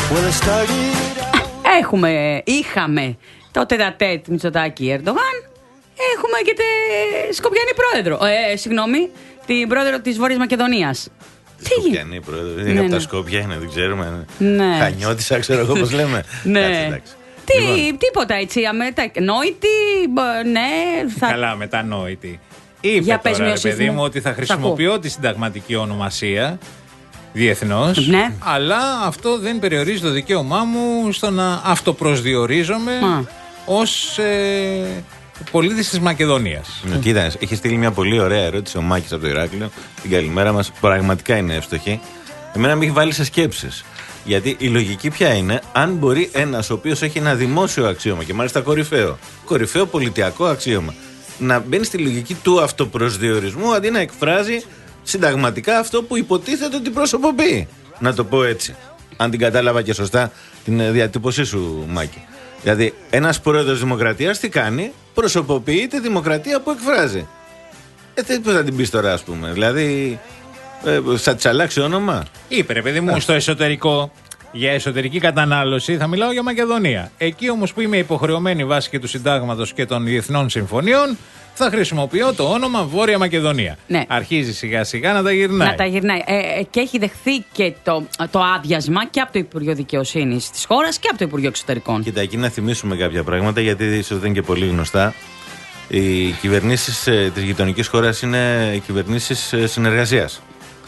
Έχουμε, είχαμε το τετατέτ Μητσοτάκη Ερντογάν. Έχουμε και τη Σκοπιανή πρόεδρο. Ε, συγγνώμη, την πρόεδρο της Βόρειας Μακεδονίας. Σκοπιανή πρόεδρο. Είναι ναι, από ναι. τα Σκόπια, είναι, δεν ξέρουμε. Ναι. Χανιώτησα, ξέρω εγώ πώς λέμε. Ναι. Κάτσε, εντάξει. Τι, Λοιπόν. τίποτα έτσι, αμετανόητη, ναι. Θα... Καλά, μετανόητη. Είπε Για πες, τώρα, ρε Ιωσήφ παιδί μου. μου, ότι θα Σ' χρησιμοποιώ τη συνταγματική ονομασία διεθνώς, Ναι. αλλά αυτό δεν περιορίζει το δικαίωμά μου στο να αυτοπροσδιορίζομαι Α. ως ε, πολίτης της Μακεδονίας. Ναι, κοίτα, έχει στείλει μια πολύ ωραία ερώτηση ο Μάκης από το Ηράκλειο. Την καλημέρα μας. Πραγματικά είναι εύστοχη. Εμένα με έχει βάλει σε σκέψεις. Γιατί η λογική ποια είναι, αν μπορεί ένας ο οποίος έχει ένα δημόσιο αξίωμα και μάλιστα κορυφαίο, κορυφαίο πολιτιακό αξίωμα, να μπαίνει στη λογική του αυτοπροσδιορισμού αντί να εκφράζει συνταγματικά αυτό που υποτίθεται ότι προσωποποιεί. Να το πω έτσι. Αν την κατάλαβα και σωστά την διατύπωσή σου, Μάκη. Δηλαδή, ένας πρόεδρος δημοκρατίας τι κάνει, προσωποποιεί τη δημοκρατία που εκφράζει. Ε, πώς θα την πεις τώρα, ας πούμε. Δηλαδή, ε, θα της αλλάξει όνομα. Είπε, ρε παιδί μου, στο εσωτερικό, για εσωτερική κατανάλωση, θα μιλάω για Μακεδονία. Εκεί όμως που είμαι υποχρεωμένη βάσει και του συντάγματος και των διεθνών συμφωνιών, θα χρησιμοποιώ το όνομα Βόρεια Μακεδονία. Ναι. Αρχίζει σιγά σιγά να τα γυρνάει. Να τα γυρνάει. Ε, ε, και έχει δεχθεί και το, το άδειασμα και από το Υπουργείο Δικαιοσύνης της χώρας και από το Υπουργείο Εξωτερικών. Κοίτα, εκεί να θυμίσουμε κάποια πράγματα, γιατί ίσως δεν είναι και πολύ γνωστά. Οι κυβερνήσεις ε, της γειτονικής χώρας είναι οι κυβερνήσεις ε, συνεργασίας.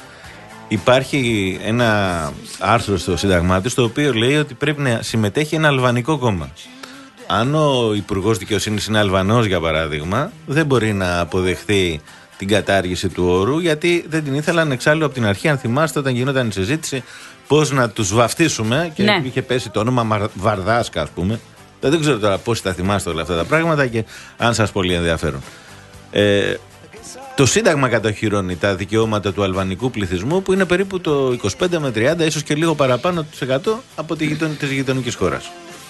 Υπάρχει ένα άρθρο στο Σύνταγμά του, το οποίο λέει ότι πρέπει να συμμετέχει ένα αλβανικό κόμμα. Αν ο Υπουργός Δικαιοσύνης είναι Αλβανός, για παράδειγμα, δεν μπορεί να αποδεχθεί την κατάργηση του όρου, γιατί δεν την ήθελαν εξάλλου από την αρχή. Αν θυμάστε, όταν γινόταν η συζήτηση πώς να τους βαφτίσουμε, και ναι. είχε πέσει το όνομα Βαρδάσκα, ας πούμε. Δεν ξέρω τώρα πώς θα θυμάστε όλα αυτά τα πράγματα και αν σας πολύ ενδιαφέρον. Ε, το Σύνταγμα κατοχυρώνει τα δικαιώματα του αλβανικού πληθυσμού, που είναι περίπου το είκοσι πέντε με τριάντα, ίσως και λίγο παραπάνω της εκατό από τη γειτον, της γειτονικής χώρας.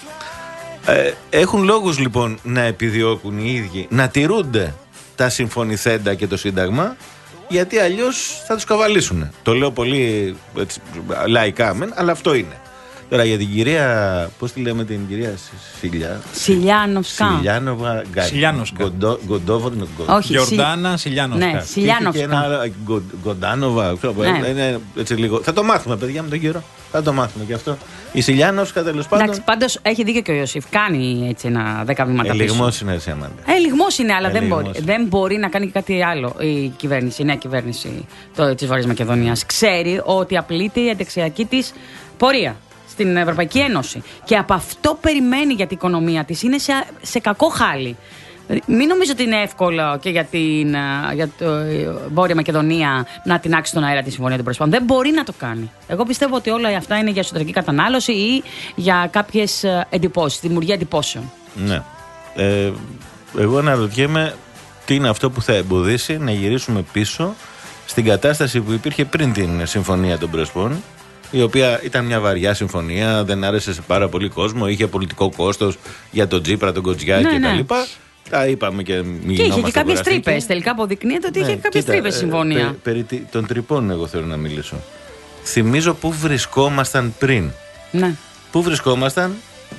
Ε, έχουν λόγους λοιπόν να επιδιώκουν οι ίδιοι να τηρούνται τα συμφωνηθέντα και το Σύνταγμα, γιατί αλλιώς θα τους καβαλήσουν. Το λέω πολύ έτσι, λαϊκά μεν, αλλά αυτό είναι. Τώρα για την κυρία, πώς τη λέμε την κυρία Σιλιά. Σιλιάνοφσκα. Σιλιάνοβα Σιλιάνοσκα. Γκοντόβορ. Όχι, Γιορτάνα Σιλιάνοσκα. Ναι, Σιλιάνοφσκα. Και ένα άλλο, Γκοντάνοβα. Ναι. Είναι έτσι λίγο. Θα το μάθουμε, παιδιά, με τον καιρό. Θα το μάθουμε και αυτό. Η Σιλιάνοφσκα, τέλος πάντων. Εντάξει, πάντως έχει δίκιο και ο Ιωσήφ. Κάνει έτσι ένα δέκα βήματα πίσω. Ελιγμός είναι έτσι, Αμάντα. Ε, λιγμός είναι, αλλά δεν Ελιγμός. μπορεί, δεν μπορεί να κάνει και κάτι άλλο η κυβέρνηση, η νέα κυβέρνηση της Βόρειας Μακεδονίας. Ξέρει ότι απειλείται η ενταξιακή της πορεία στην Ευρωπαϊκή Ένωση. Και από αυτό περιμένει για την οικονομία της. Είναι σε, σε κακό χάλι. Μην νομίζω ότι είναι εύκολο και για την για το, Βόρεια Μακεδονία να τεινάξει τον αέρα τη συμφωνία των Πρεσπών. Δεν μπορεί να το κάνει. Εγώ πιστεύω ότι όλα αυτά είναι για εσωτερική κατανάλωση ή για κάποιες εντυπώσεις, δημιουργία εντυπώσεων. Ναι. Ε, εγώ αναρωτιέμαι τι είναι αυτό που θα εμποδίσει να γυρίσουμε πίσω στην κατάσταση που υπήρχε πριν την συμφωνία των Πρεσπών, η οποία ήταν μια βαριά συμφωνία, δεν άρεσε σε πάρα πολύ κόσμο, είχε πολιτικό κόστος για τον Τζίπρα, τον Κοτζιά ναι, κτλ. Ναι. Τα είπαμε και μην Και είχε και κάποιες τρύπες. Τελικά αποδεικνύεται ότι ναι, είχε κάποιες τρύπες συμφωνία. Ε, περί, περί των τρυπών, εγώ θέλω να μιλήσω. Θυμίζω πού βρισκόμασταν πριν. Ναι. Πού βρισκόμασταν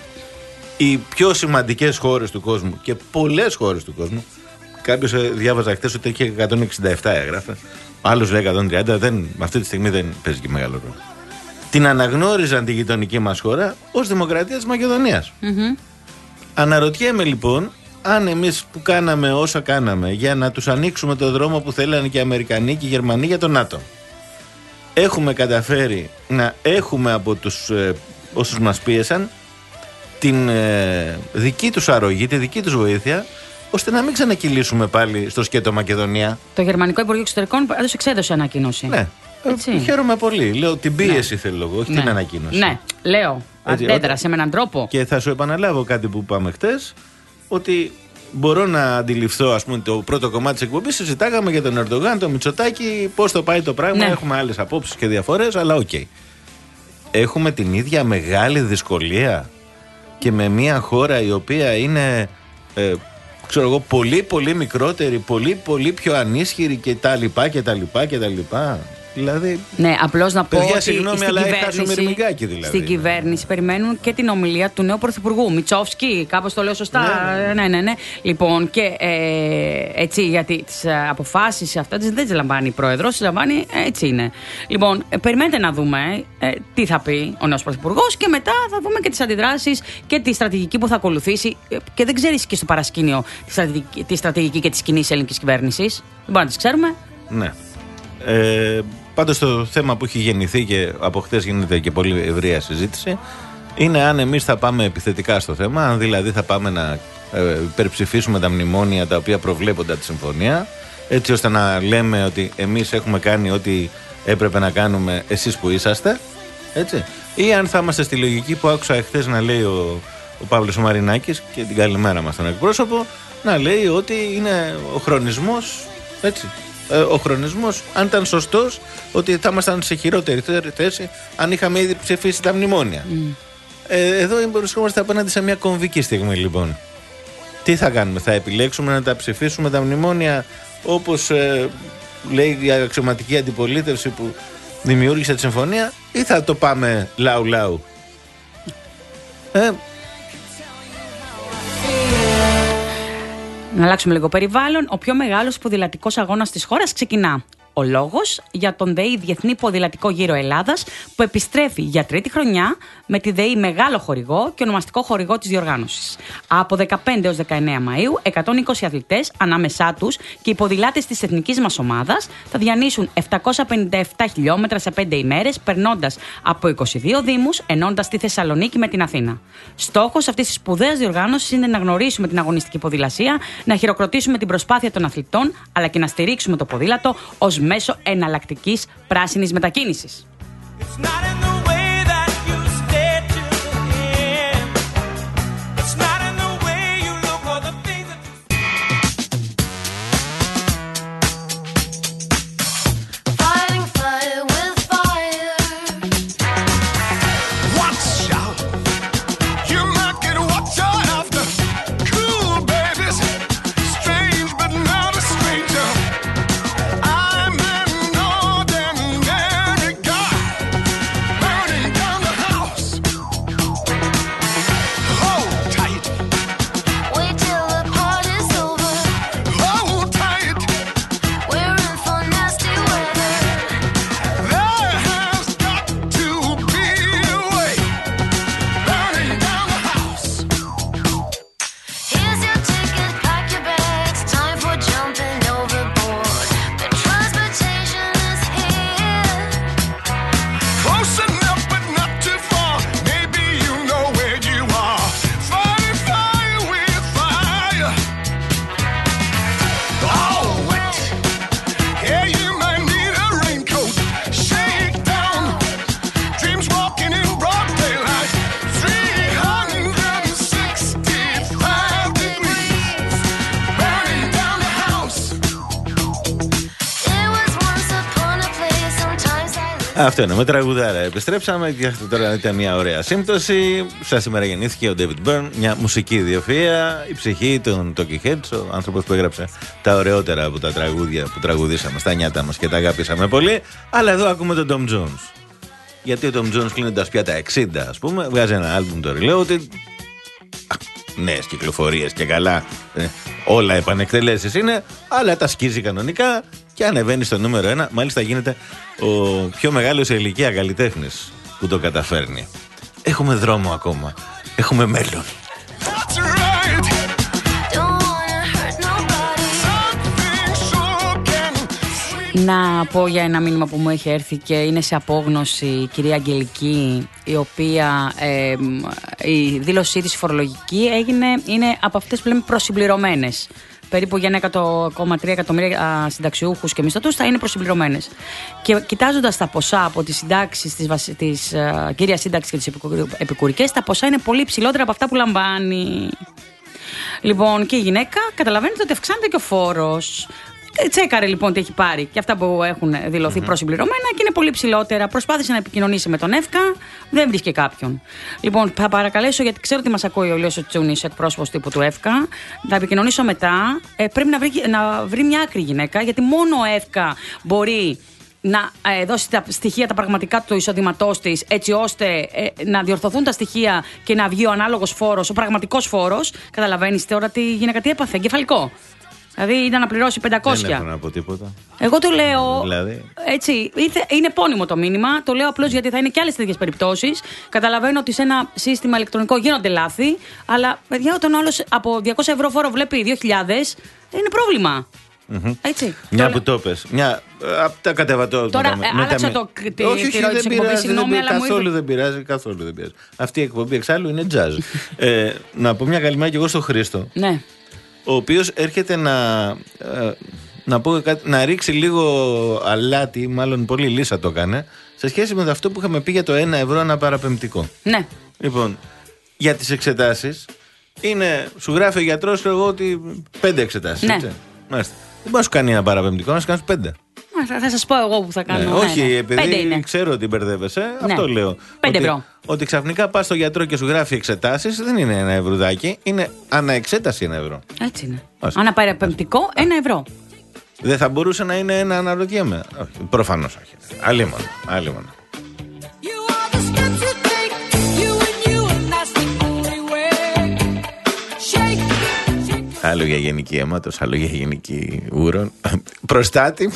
οι πιο σημαντικές χώρες του κόσμου και πολλές χώρες του κόσμου. Κάποιος ε, διάβαζα χθες ότι είχε εκατόν εξήντα επτά, έγραφε. Άλλος λέει εκατόν τριάντα. Δεν, αυτή τη στιγμή δεν παίζει και μεγάλο ρόλο. Την αναγνώριζαν τη γειτονική μας χώρα ως δημοκρατία της Μακεδονίας. Mm-hmm. Αναρωτιέμαι λοιπόν, αν εμείς που κάναμε όσα κάναμε για να τους ανοίξουμε το δρόμο που θέλανε και οι Αμερικανοί και οι Γερμανοί για το ΝΑΤΟ, έχουμε καταφέρει να έχουμε από τους ε, όσους μας πίεσαν την ε, δική τους αρρωγή, τη δική τους βοήθεια, ώστε να μην ξανακυλήσουμε πάλι στο σκέτο Μακεδονία. Το Γερμανικό Υπουργείο Εξωτερικών πάντως εξέδωσε ανακοίνωση. Ναι. Ε, χαίρομαι πολύ. Λέω την πίεση ναι. θέλω εγώ, όχι ναι. την ανακοίνωση. Ναι, λέω. Έτσι, αντέδρασε με έναν τρόπο. Και θα σου επαναλάβω κάτι που είπαμε χτες, ότι μπορώ να αντιληφθώ, ας πούμε, το πρώτο κομμάτι της εκπομπής. Συζητάγαμε για τον Ερντογάν, τον Μητσοτάκη, πώς το πάει το πράγμα. Ναι. Έχουμε άλλες απόψεις και διαφορές, αλλά οκ. Okay. Έχουμε την ίδια μεγάλη δυσκολία και με μια χώρα η οποία είναι, ε, ξέρω εγώ, πολύ πολύ μικρότερη, πολύ πολύ πιο ανίσχυρη και τα λοιπά και τα λοιπά και τα λοιπά. Δηλαδή. Ναι, απλώς να πω παιδιά, ότι συγγνώμη, στην αλλά κυβέρνηση, έχασε μυρμηγκάκι, δηλαδή. στην κυβέρνηση περιμένουν και την ομιλία του νέου πρωθυπουργού, Μητσόφσκι, κάπως το λέω σωστά. Ναι, ναι, ναι. ναι, ναι. Λοιπόν, και ε, έτσι, γιατί τις αποφάσεις αυτά τις δεν τις λαμβάνει η πρόεδρος, τις λαμβάνει, έτσι είναι. Λοιπόν, ε, περιμένετε να δούμε ε, τι θα πει ο νέος πρωθυπουργός και μετά θα δούμε και τις αντιδράσεις και τη στρατηγική που θα ακολουθήσει. Ε, και δεν ξέρεις και στο παρασκήνιο τη στρατηγική, τη στρατηγική και τη κοινή ελληνική κυβέρνηση. Δεν μπορούμε να τις ξέρουμε. Ναι. Ε, πάντως το θέμα που έχει γεννηθεί και από χτες γίνεται και πολύ ευρεία συζήτηση είναι αν εμείς θα πάμε επιθετικά στο θέμα, αν δηλαδή θα πάμε να ε, υπερψηφίσουμε τα μνημόνια τα οποία προβλέπονται από τη συμφωνία, έτσι ώστε να λέμε ότι εμείς έχουμε κάνει ό,τι έπρεπε να κάνουμε, εσείς που είσαστε, έτσι, ή αν θα είμαστε στη λογική που άκουσα εχθές να λέει ο, ο Παύλος ο Μαρινάκης, και την καλημέρα μας τον εκπρόσωπο, να λέει ότι είναι ο χρονισμός, έτσι. Ο χρονισμός, αν ήταν σωστός, ότι θα ήμασταν σε χειρότερη θέση αν είχαμε ήδη ψηφίσει τα μνημόνια. Mm. Ε, εδώ βρισκόμαστε απέναντι σε μια κομβική στιγμή, λοιπόν. Τι θα κάνουμε, θα επιλέξουμε να τα ψηφίσουμε τα μνημόνια όπως ε, λέει η αξιωματική αντιπολίτευση που δημιούργησε τη συμφωνία, ή θα το πάμε λαου-λαου? Ε, Να αλλάξουμε λίγο περιβάλλον. Ο πιο μεγάλος ποδηλατικός αγώνας της χώρας ξεκινά. Ο λόγος για τον ΔΕΗ Διεθνή Ποδηλατικό Γύρο Ελλάδας, που επιστρέφει για τρίτη χρονιά με τη ΔΕΗ μεγάλο χορηγό και ονομαστικό χορηγό της διοργάνωσης. Από δεκαπέντε έως δεκαεννέα Μαΐου, εκατόν είκοσι αθλητές, ανάμεσά τους και οι ποδηλάτες της εθνικής μας ομάδας, θα διανύσουν επτακόσια πενήντα επτά χιλιόμετρα σε πέντε ημέρες, περνώντας από είκοσι δύο δήμους, ενώντας τη Θεσσαλονίκη με την Αθήνα. Στόχος αυτής της σπουδαίας διοργάνωσης είναι να γνωρίσουμε την αγωνιστική ποδηλασία, να χειροκροτήσουμε την προσπάθεια των αθλητών, αλλά και να στηρίξουμε το ποδήλατο ως μέσω εναλλακτικής πράσινης μετακίνησης. Αυτό είναι, με τραγουδάρα επιστρέψαμε και αυτό τώρα ήταν μια ωραία σύμπτωση. Σας σήμερα γεννήθηκε ο David Byrne, μια μουσική ιδιοφυΐα, η ψυχή των Talking Heads, ο άνθρωπος που έγραψε τα ωραιότερα από τα τραγούδια που τραγουδήσαμε στα νιάτα μας και τα αγάπησαμε πολύ. Αλλά εδώ ακούμε τον Tom Jones. Γιατί ο Tom Jones κλείνοντας πια τα εξήντα, ας πούμε, βγάζει ένα άλμπουμ το Reloaded. Νέες κυκλοφορίες και καλά, ε, όλα επανεκτελέσεις είναι, αλλά τα σκίζει κανονικά και ανεβαίνει στο νούμερο ένα. Μάλιστα γίνεται ο πιο μεγάλος σε ηλικία καλλιτέχνης που το καταφέρνει. Έχουμε δρόμο ακόμα, έχουμε μέλλον. Να πω για ένα μήνυμα που μου έχει έρθει και είναι σε απόγνωση η κυρία Αγγελική, η οποία ε, η δήλωσή της φορολογική έγινε, είναι από αυτές που λέμε προσυμπληρωμένες. Περίπου για ένα κόμμα τρία εκατομμύρια συνταξιούχους και μισθωτούς θα είναι προσυμπληρωμένες. Και κοιτάζοντας τα ποσά από τις συντάξεις της, βασι... της uh, κύριας σύνταξης και τις επικουρικές, τα ποσά είναι πολύ ψηλότερα από αυτά που λαμβάνει. Λοιπόν, και η γυναίκα καταλαβαίνετε ότι αυξάνεται και ο φόρος. Τσέκαρε λοιπόν τι έχει πάρει και αυτά που έχουν δηλωθεί mm-hmm. προσυμπληρωμένα και είναι πολύ ψηλότερα. Προσπάθησε να επικοινωνήσει με τον ΕΦΚΑ, δεν βρίσκει κάποιον. Λοιπόν, θα παρακαλέσω, γιατί ξέρω ότι μας ακούει ο Λιώσο Τσούνης, εκπρόσωπος τύπου του ΕΦΚΑ. Θα επικοινωνήσω μετά. Ε, πρέπει να βρει, να βρει μια άκρη γυναίκα, γιατί μόνο ο ΕΦΚΑ μπορεί να ε, δώσει τα στοιχεία τα πραγματικά του εισοδήματός της, έτσι ώστε ε, να διορθωθούν τα στοιχεία και να βγει ο ανάλογος φόρος, ο πραγματικός φόρος. Καταλαβαίνεις τώρα τι γυναίκα τι έπαθε, εγκεφαλικό. Δηλαδή ήταν να πληρώσει πεντακόσια. Δεν έχω να πω τίποτα. Εγώ το λέω. Δηλαδή. Έτσι, είναι επώνυμο το μήνυμα. Το λέω απλώς γιατί θα είναι και άλλες τέτοιες περιπτώσεις. Καταλαβαίνω ότι σε ένα σύστημα ηλεκτρονικό γίνονται λάθη. Αλλά, παιδιά, όταν ο άλλος από διακόσια ευρώ φόρο βλέπει δύο χιλιάδες, είναι πρόβλημα. Mm-hmm. Έτσι. Μια το... που το πες. Μια από τα κατεβατώ. Τώρα ε, άλλαξα το τη ερώτηση εκπομπή. Συγγνώμη, αλλά μου καθόλου δεν πειράζει, καθόλου δεν πειράζει. Αυτή η εκπομπή εξάλλου είναι jazz. ε, να πω μια καλημέρα και εγώ στον Χρήστο. Ναι. Ο οποίος έρχεται να, ε, να, πω κάτι, να ρίξει λίγο αλάτι, μάλλον πολύ λύσα το έκανε, σε σχέση με αυτό που είχαμε πει για το ένα ευρώ ένα παραπεμπτικό. Ναι. Λοιπόν, για τις εξετάσεις, είναι, σου γράφει ο γιατρός εγώ ότι πέντε εξετάσεις. Ναι. Έτσι. Μάλιστα. Δεν μπορεί να σου κάνει ένα παραπεμπτικό, να σου κάνει πέντε. Θα, θα σας πω εγώ που θα κάνω. Ναι, ναι, όχι, ναι. επειδή ξέρω ότι μπερδεύεσαι, ναι. Αυτό λέω. Πέντε ότι, ευρώ. Ότι ξαφνικά πας στο γιατρό και σου γράφει εξετάσεις, δεν είναι ένα ευρουδάκι, είναι αναεξέταση ένα ευρώ. Έτσι είναι. Αναπαραπεμπτικό ένα ευρώ. Δεν θα μπορούσε να είναι ένα, αναρωτιέμαι. Προφανώς όχι. Αλλήμον. Αλλήμον. Άλλο για γενική αίματος, άλλο για γενική ούρων. Προστάτη.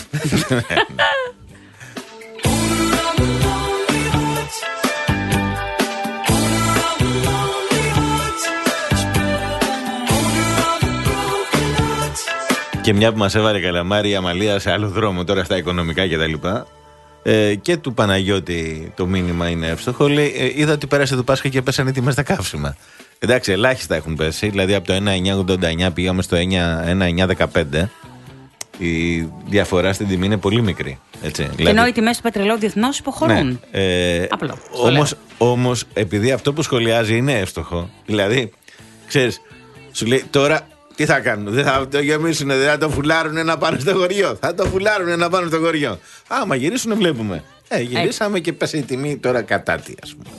Και μια που μας έβαλε καλαμάρι η Αμαλία σε άλλο δρόμο τώρα στα οικονομικά κτλ. Ε, και του Παναγιώτη το μήνυμα είναι εύστοχο. Λέει, ε, είδα ότι πέρασε το Πάσχα και πέσανε οι τιμές στα καύσιμα. Εντάξει, ελάχιστα έχουν πέσει. Δηλαδή από το ένα εννιά ογδόντα εννιά πήγαμε στο ένα εννιά δεκαπέντε. Η διαφορά στην τιμή είναι πολύ μικρή. Έτσι. Και δηλαδή... ενώ οι τιμές του πετρελαίου διεθνώς υποχωρούν. Ναι, ε, Απλό. Όμως, όμως, επειδή αυτό που σχολιάζει είναι εύστοχο, δηλαδή, ξέρεις, σου λέει τώρα τι θα κάνουν, δεν θα το γεμίσουν, δεν θα το φουλάρουν να πάνε στο χωριό. Θα το φουλάρουν να πάνε στο χωριό. Άμα γυρίσουν, βλέπουμε. Ε, γυρίσαμε και πέσει η τιμή τώρα κατά τι, ας πούμε.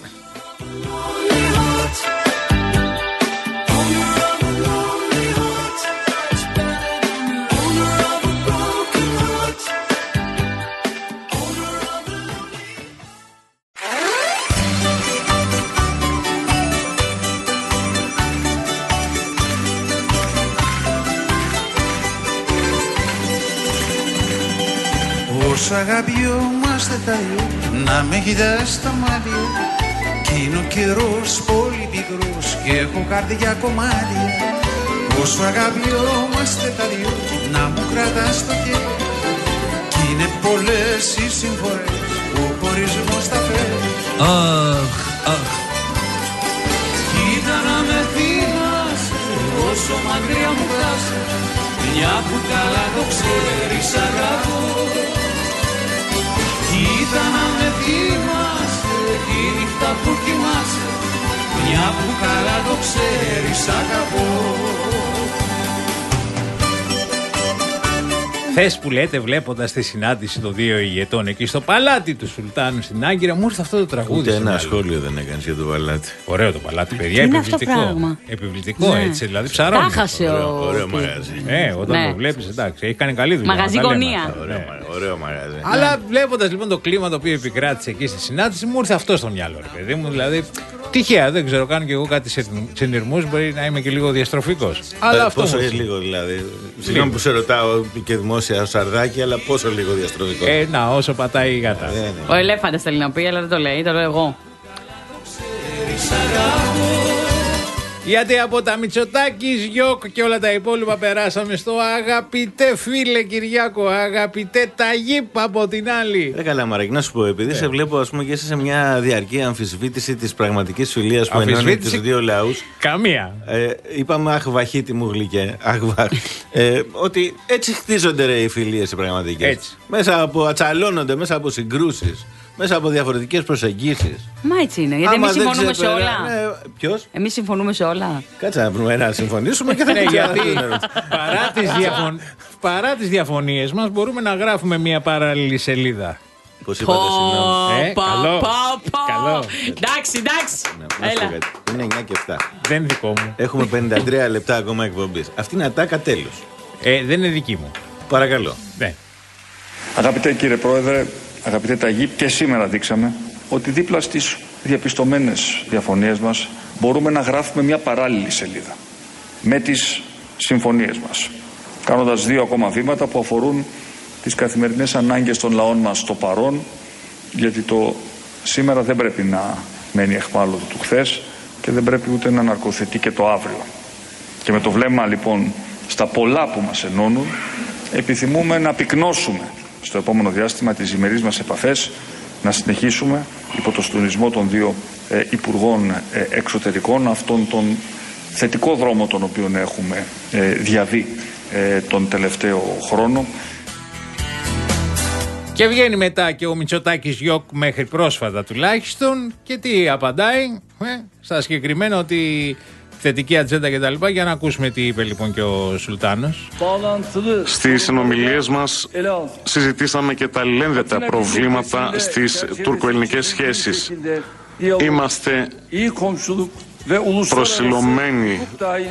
Όσο αγαπιόμαστε τα δυο, να με κοιτάς στα μάτια. Κι είναι ο καιρός πολύ πικρός και έχω καρδιά κομμάτια. Όσο αγαπιόμαστε τα δυο, να μου κρατάς το χέρι. Κι είναι πολλές οι συμφορές που ο χωρισμός θα φέρει. Αχ, αχ. Κοίτα να με θυμάσαι όσο μακριά μου φτάσαι, μια που καλά το ξέρεις αγαπώ. Κοίτα να με θυμάσαι τη νύχτα που κοιμάσαι, μια που καλά το ξέρεις αγαπώ. Χθες που λέτε, βλέποντας τη συνάντηση των δύο ηγετών εκεί στο παλάτι του Σουλτάνου στην Άγκυρα, μου ήρθε αυτό το τραγούδι. Ούτε ένα σχόλιο δεν έκανες για το παλάτι. Ωραίο το παλάτι, παιδιά. Είναι επιβλητικό. αυτό πράγμα. Επιβλητικό, Ναι. έτσι. Δηλαδή ψαρώνει. Τα χάσε ο. Ωραίο, ωραίο μαγαζί. Ε, όταν Ναι. το βλέπεις, εντάξει, έχει κάνει καλή δουλειά. Μαγαζί να τα λέμε γωνία. αυτά. Ωραίο, μα- ωραίο μαγαζί. Αλλά βλέποντας λοιπόν το κλίμα το οποίο επικράτησε εκεί στη συνάντηση, μου ήρθε αυτό στο μυαλό, ρε παιδί μου. Δηλαδή, τυχαία, δεν ξέρω, κάνω και εγώ κάτι συνειρμούς, μπορεί να είμαι και λίγο διαστροφικός. Αλλά Ε, αυτό. πόσο μου είναι ήρθε. λίγο δηλαδή. Συγγνώμη που σε ρωτάω και δημόσια ως Σαρδάκι, αλλά πόσο λίγο διαστροφικό. Ε, να, όσο πατάει η γάτα. Δεν είναι. Ο ελέφαντας θέλει να πει, αλλά δεν το λέει, το λέω εγώ. Γιατί από τα Μητσοτάκης, Γιώκ και όλα τα υπόλοιπα περάσαμε στο αγαπητέ φίλε Κυριάκο, αγαπητέ Ταγίπ από την άλλη. Ε, καλά, Μαράκη, να σου πω, επειδή σε βλέπω ας πούμε και είσαι σε μια διαρκή αμφισβήτηση της πραγματικής φιλίας που ενώνει Αμφισβήτηση? τους δύο λαούς. Καμία. Ε, είπαμε, αχ, βαχίτη μου γλυκέ. Αχ, βαχ. ε, ότι έτσι χτίζονται ρε, οι φιλίες οι πραγματικές. Έτσι. Μέσα από, ατσαλώνονται μέσα από συγκρούσεις, μέσα από διαφορετικές προσεγγίσεις. Μα έτσι είναι. Γιατί Άμα εμείς δεν συμφωνούμε σε ξεπερά- όλα. Ναι, ποιος? Εμείς συμφωνούμε σε όλα. Κάτσε να βρούμε να συμφωνήσουμε και θα Ναι, πει γιατί παρά τις, διαφων... παρά τις διαφωνίες μας μπορούμε να γράφουμε μια παράλληλη σελίδα. Πώς είπατε, συγγνώμη. Ε, καλό. Καλό. Εντάξει, εντάξει. Ναι, να σου πω Έλα. κάτι. Είναι εννιά και επτά. Δεν είναι δικό μου. Έχουμε πενήντα τρία λεπτά ακόμα εκπομπής. Αυτή είναι ατάκα τέλος. Ε, δεν είναι δική μου. Παρακαλώ. Ναι. Αγαπητέ κύριε Πρόεδρε, αγαπητέ Ταγί, και σήμερα δείξαμε ότι δίπλα στις διαπιστωμένες διαφωνίες μας μπορούμε να γράφουμε μια παράλληλη σελίδα με τις συμφωνίες μας, κάνοντας δύο ακόμα βήματα που αφορούν τις καθημερινές ανάγκες των λαών μας στο παρόν, γιατί το σήμερα δεν πρέπει να μένει αιχμάλωτο του χθες και δεν πρέπει ούτε να ναρκοθετεί και το αύριο. Και με το βλέμμα λοιπόν στα πολλά που μας ενώνουν, επιθυμούμε να πυκνώσουμε στο επόμενο διάστημα τις ημερείς μας επαφές, να συνεχίσουμε υπό το συντονισμό των δύο ε, Υπουργών ε, Εξωτερικών αυτόν τον θετικό δρόμο τον οποίο έχουμε ε, διαβεί ε, τον τελευταίο χρόνο. Και βγαίνει μετά και ο Μητσοτάκης Γιοκ μέχρι πρόσφατα τουλάχιστον και τι απαντάει ε, στα συγκεκριμένα ότι θετική ατζέντα και τα λοιπά. Για να ακούσουμε τι είπε λοιπόν και ο Σουλτάνος. Στις συνομιλίες μας συζητήσαμε και τα αλληλένδετα προβλήματα στις τουρκοελληνικές σχέσεις. Είμαστε προσιλωμένοι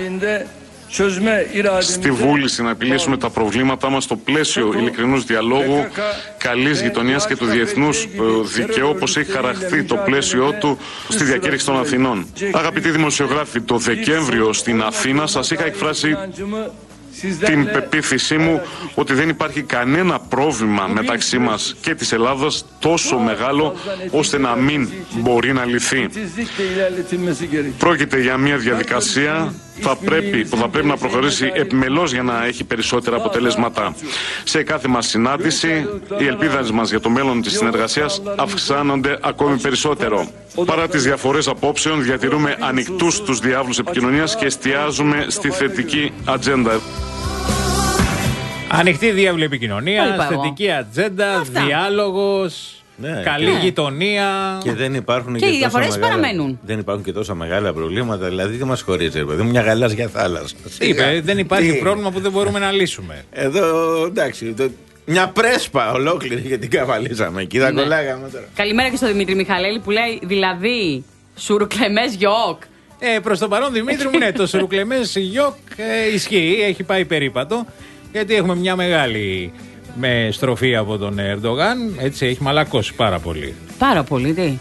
στη βούληση να επιλύσουμε τα προβλήματά μας στο πλαίσιο ειλικρινούς διαλόγου, καλής γειτονίας και του διεθνούς δικαίου, όπως έχει χαραχθεί το πλαίσιο του στη διακήρυξη των Αθηνών. Αγαπητοί δημοσιογράφοι, το Δεκέμβριο στην Αθήνα σας είχα εκφράσει την πεποίθησή μου ότι δεν υπάρχει κανένα πρόβλημα μεταξύ μας και της Ελλάδας τόσο μεγάλο ώστε να μην μπορεί να λυθεί. Πρόκειται για μια διαδικασία θα πρέπει, που θα πρέπει να προχωρήσει επιμελώς για να έχει περισσότερα αποτελέσματα. Σε κάθε μας συνάντηση, οι ελπίδες μας για το μέλλον της συνεργασίας αυξάνονται ακόμη περισσότερο. Παρά τις διαφορές απόψεων, διατηρούμε ανοιχτούς τους διάβλους επικοινωνίας και εστιάζουμε στη θετική ατζέντα. Ανοιχτή διάβλη επικοινωνία, θετική ατζέντα, διάλογος, ναι, καλή και... γειτονία. Και δεν υπάρχουν και, και, οι διαφορές μεγάλα... παραμένουν. Δεν υπάρχουν και τόσα μεγάλα προβλήματα. Δηλαδή δεν μας χωρίζει, παιδί μου, μια γαλάζια θάλασσα. Είπε, δεν υπάρχει τι... πρόβλημα που δεν μπορούμε να λύσουμε. Εδώ εντάξει. Το... Μια πρέσπα ολόκληρη γιατί καβαλήσαμε εκεί. Θα ναι. κολλάγαμε τώρα. Καλημέρα και στο Δημήτρη Μιχαλέλη που λέει δηλαδή Σουρουκλεμές Γιοκ. Ε, προς το παρόν Δημήτρη μου, ναι, το Σουρουκλεμές Γιοκ ε, ισχύει, έχει πάει περίπατο. Γιατί έχουμε μια μεγάλη με στροφή από τον Ερντογάν. Έτσι έχει μαλακώσει πάρα πολύ. Πάρα πολύ, τι.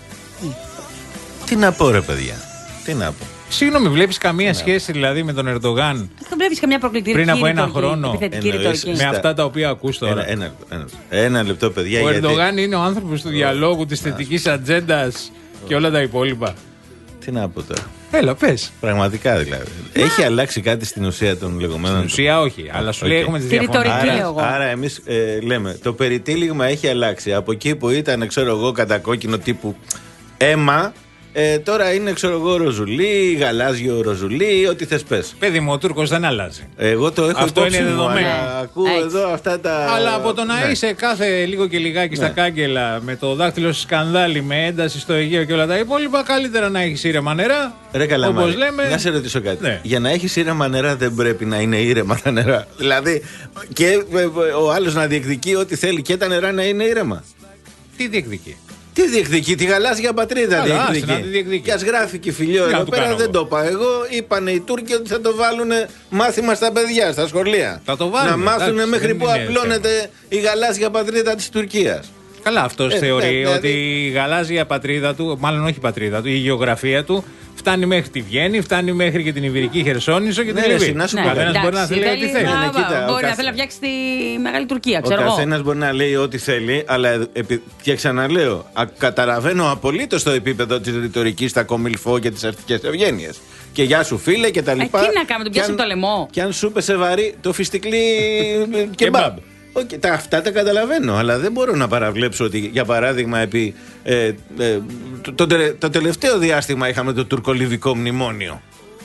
Τι να πω, ρε παιδιά. Τι να πω. Συγγνώμη, βλέπεις καμία σχέση δηλαδή με τον Ερντογάν? Δεν βλέπεις καμιά προκλητική πριν από ένα ρητορική, χρόνο εννοείς, με αυτά τα οποία ακούς τώρα? Ένα, ένα, ένα, ένα λεπτό, παιδιά. Ο γιατί... Ερντογάν είναι ο άνθρωπος του διαλόγου, της θετικής ατζέντας και όλα τα υπόλοιπα. Τι να πω τώρα. Έλα, πες. Πραγματικά δηλαδή. Να. Έχει αλλάξει κάτι στην ουσία των λεγόμενων. Στην ουσία όχι, αλλά σου okay. λέει έχουμε τις διαφορές. Άρα, άρα εμείς ε, λέμε το περιτύλιγμα έχει αλλάξει. Από εκεί που ήταν, ξέρω εγώ, κατακόκκινο τύπου αίμα. Ε, τώρα είναι, ξέρω εγώ, ροζουλί, γαλάζιο ροζουλί, ό,τι θες πες. Παιδί μου, ο Τούρκος δεν αλλάζει. Εγώ το έχω αυτό είναι δεδομένο. Ακούω έτσι. Εδώ αυτά τα. Αλλά από το να ναι. είσαι κάθε λίγο και λιγάκι ναι. στα κάγκελα με το δάχτυλο στη σκανδάλη, με ένταση στο Αιγαίο και όλα τα υπόλοιπα, καλύτερα να έχεις ήρεμα νερά. Ρε καλά, όπως λέμε. Να σε ρωτήσω κάτι. Ναι. Για να έχεις ήρεμα νερά δεν πρέπει να είναι ήρεμα τα νερά. Δηλαδή, και ο άλλος να διεκδικεί ό,τι θέλει και τα νερά να είναι ήρεμα. Τι διεκδικεί? Τι διεκδικεί, τη γαλάζια πατρίδα Καλά, διεκδικεί. Και ας γράφει και φιλιό εδώ πέρα, δεν το είπα εγώ. Είπανε οι Τούρκοι ότι θα το βάλουν μάθημα στα παιδιά, στα σχολεία. Θα το βάλουν. Να μάθουν μέχρι που απλώνεται η γαλάζια πατρίδα της Τουρκίας. Καλά, αυτός ε, θεωρεί ναι, δηλαδή... ότι η γαλάζια πατρίδα του, μάλλον όχι η πατρίδα του, η γεωγραφία του φτάνει μέχρι τη Βιέννη, φτάνει μέχρι και την Ιβηρική Χερσόνησο και την ναι, Λιβύη. Ναι, ο καθένας μπορεί να θέλει ό,τι θέλει. Μπορεί να θέλει να φτιάξει τη Μεγάλη Τουρκία, ξέρω εγώ. Ο καθένας μπορεί να λέει ό,τι θέλει, αλλά και ξαναλέω, καταλαβαίνω απολύτως το επίπεδο της ρητορικής στα κομιλφό και τις αστικές ευγένειες. Και γεια σου φίλε και τα λοιπά. Εκεί να κάνουμε, τον πιάσουμε το λαιμό. Και αν σου πέσε βαρύ το φιστικλί κεμπάμπ. Okay, τα, αυτά τα καταλαβαίνω, αλλά δεν μπορώ να παραβλέψω ότι, για παράδειγμα, επί, ε, ε, το, το, το τελευταίο διάστημα είχαμε το τουρκολιβικό μνημόνιο.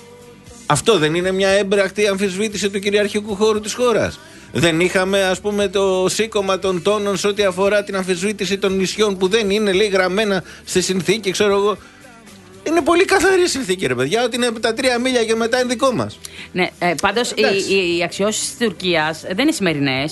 Αυτό δεν είναι μια έμπρακτη αμφισβήτηση του κυριαρχικού χώρου της χώρας? Δεν είχαμε, ας πούμε, το σήκωμα των τόνων σε ό,τι αφορά την αμφισβήτηση των νησιών που δεν είναι, λέει, γραμμένα στη συνθήκη, ξέρω εγώ. Είναι πολύ καθαρή συνθήκη, ρε παιδιά, ότι είναι από τα τρία μίλια και μετά είναι δικό μας. Ναι, ε, πάντως οι, οι αξιώσεις της Τουρκίας δεν είναι σημερινές.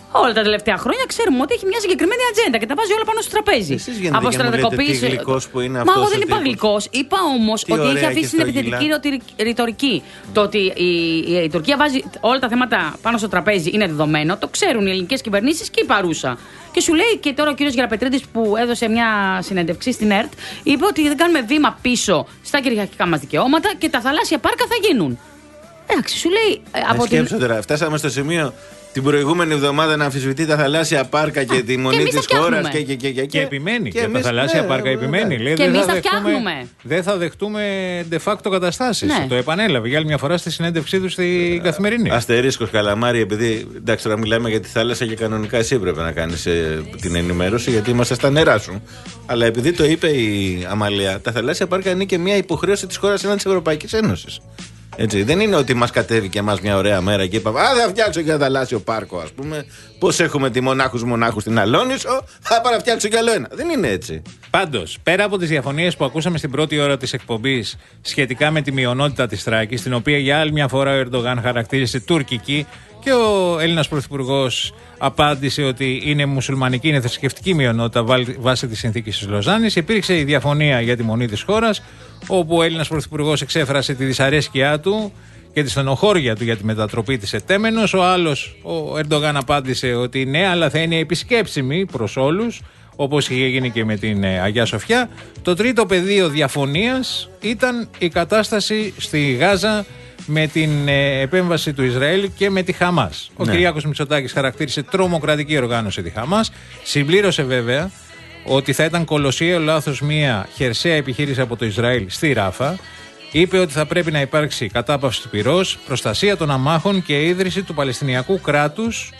Όλα τα τελευταία χρόνια ξέρουμε ότι έχει μια συγκεκριμένη ατζέντα και τα βάζει όλα πάνω στο τραπέζι. Από στρατικοποίηση. Μα εγώ δεν είπα γλυκός. Είπα όμως ότι έχει αφήσει την επιθετική ρητορική. Το ότι η, η, η Τουρκία βάζει όλα τα θέματα πάνω στο τραπέζι είναι δεδομένο. Το ξέρουν οι ελληνικές κυβερνήσεις και η παρούσα. Και σου λέει και τώρα ο κύριος Γεραπετρίδης που έδωσε μια συνέντευξη στην ΕΡΤ, είπε ότι δεν κάνουμε βήμα πίσω στα κυριαρχικά μας δικαιώματα και τα θαλάσσια πάρκα θα γίνουν. Εντάξει, σου λέει. Από σκέψω την... τώρα, φτάσαμε στο σημείο την προηγούμενη εβδομάδα να αμφισβητεί τα θαλάσσια πάρκα και τη μονή της χώρας. Και, και, και, και, και επιμένει. Και, και εμείς, τα θαλάσσια ναι, πάρκα ναι, επιμένει. ναι. Λέει, και εμείς τα φτιάχνουμε. Δεν θα δεχτούμε de facto καταστάσεις. Ναι. Το επανέλαβε για άλλη μια φορά στη συνέντευξή του στην Καθημερινή. Αστερίσκος Καλαμάρη, επειδή εντάξει τώρα μιλάμε για τη θάλασσα και κανονικά εσύ έπρεπε να κάνεις ε, την ενημέρωση γιατί είμαστε στα νερά σου. Αλλά επειδή το είπε η Αμαλία, τα θαλάσσια πάρκα είναι και μια υποχρέωση της χώρας έναντι της Ευρωπαϊκής Ένωσης. Έτσι, δεν είναι ότι μας κατέβηκε εμάς μια ωραία μέρα και είπαμε «Α, θα φτιάξω και ένα θαλάσσιο πάρκο», ας πούμε. Πώς έχουμε τη μονάχους μονάχους στην Αλόνισο, θα πάω να φτιάξω κι άλλο ένα. Δεν είναι έτσι. Πάντως, πέρα από τις διαφωνίες που ακούσαμε στην πρώτη ώρα της εκπομπής σχετικά με τη μειονότητα της Θράκης, την οποία για άλλη μια φορά ο Ερντογάν χαρακτήρισε τουρκική, και ο Έλληνας Πρωθυπουργός απάντησε ότι είναι μουσουλμανική, είναι θρησκευτική μειονότητα βάσει της συνθήκης της Λοζάνης. Υπήρξε η διαφωνία για τη μονή της χώρας, όπου ο Έλληνας Πρωθυπουργός εξέφρασε τη δυσαρέσκειά του και τη στενοχώρια του για τη μετατροπή της ετέμενος. Ο άλλος, ο Ερντογάν, απάντησε ότι ναι, αλλά θα είναι επισκέψιμη προς όλους, όπως είχε γίνει και με την Αγιά Σοφιά. Το τρίτο πεδίο διαφωνίας ήταν η κατάσταση στη Γάζα με την ε, επέμβαση του Ισραήλ και με τη Χαμάς. Ο ναι. Κυριάκος Μητσοτάκης χαρακτήρισε τρομοκρατική οργάνωση τη Χαμάς. Συμπλήρωσε βέβαια ότι θα ήταν κολοσιαίο λάθος μια χερσαία επιχείρηση από το Ισραήλ στη Ράφα. Είπε ότι θα πρέπει να υπάρξει κατάπαυση του πυρός, προστασία των αμάχων και ίδρυση του Παλαιστινιακού κράτους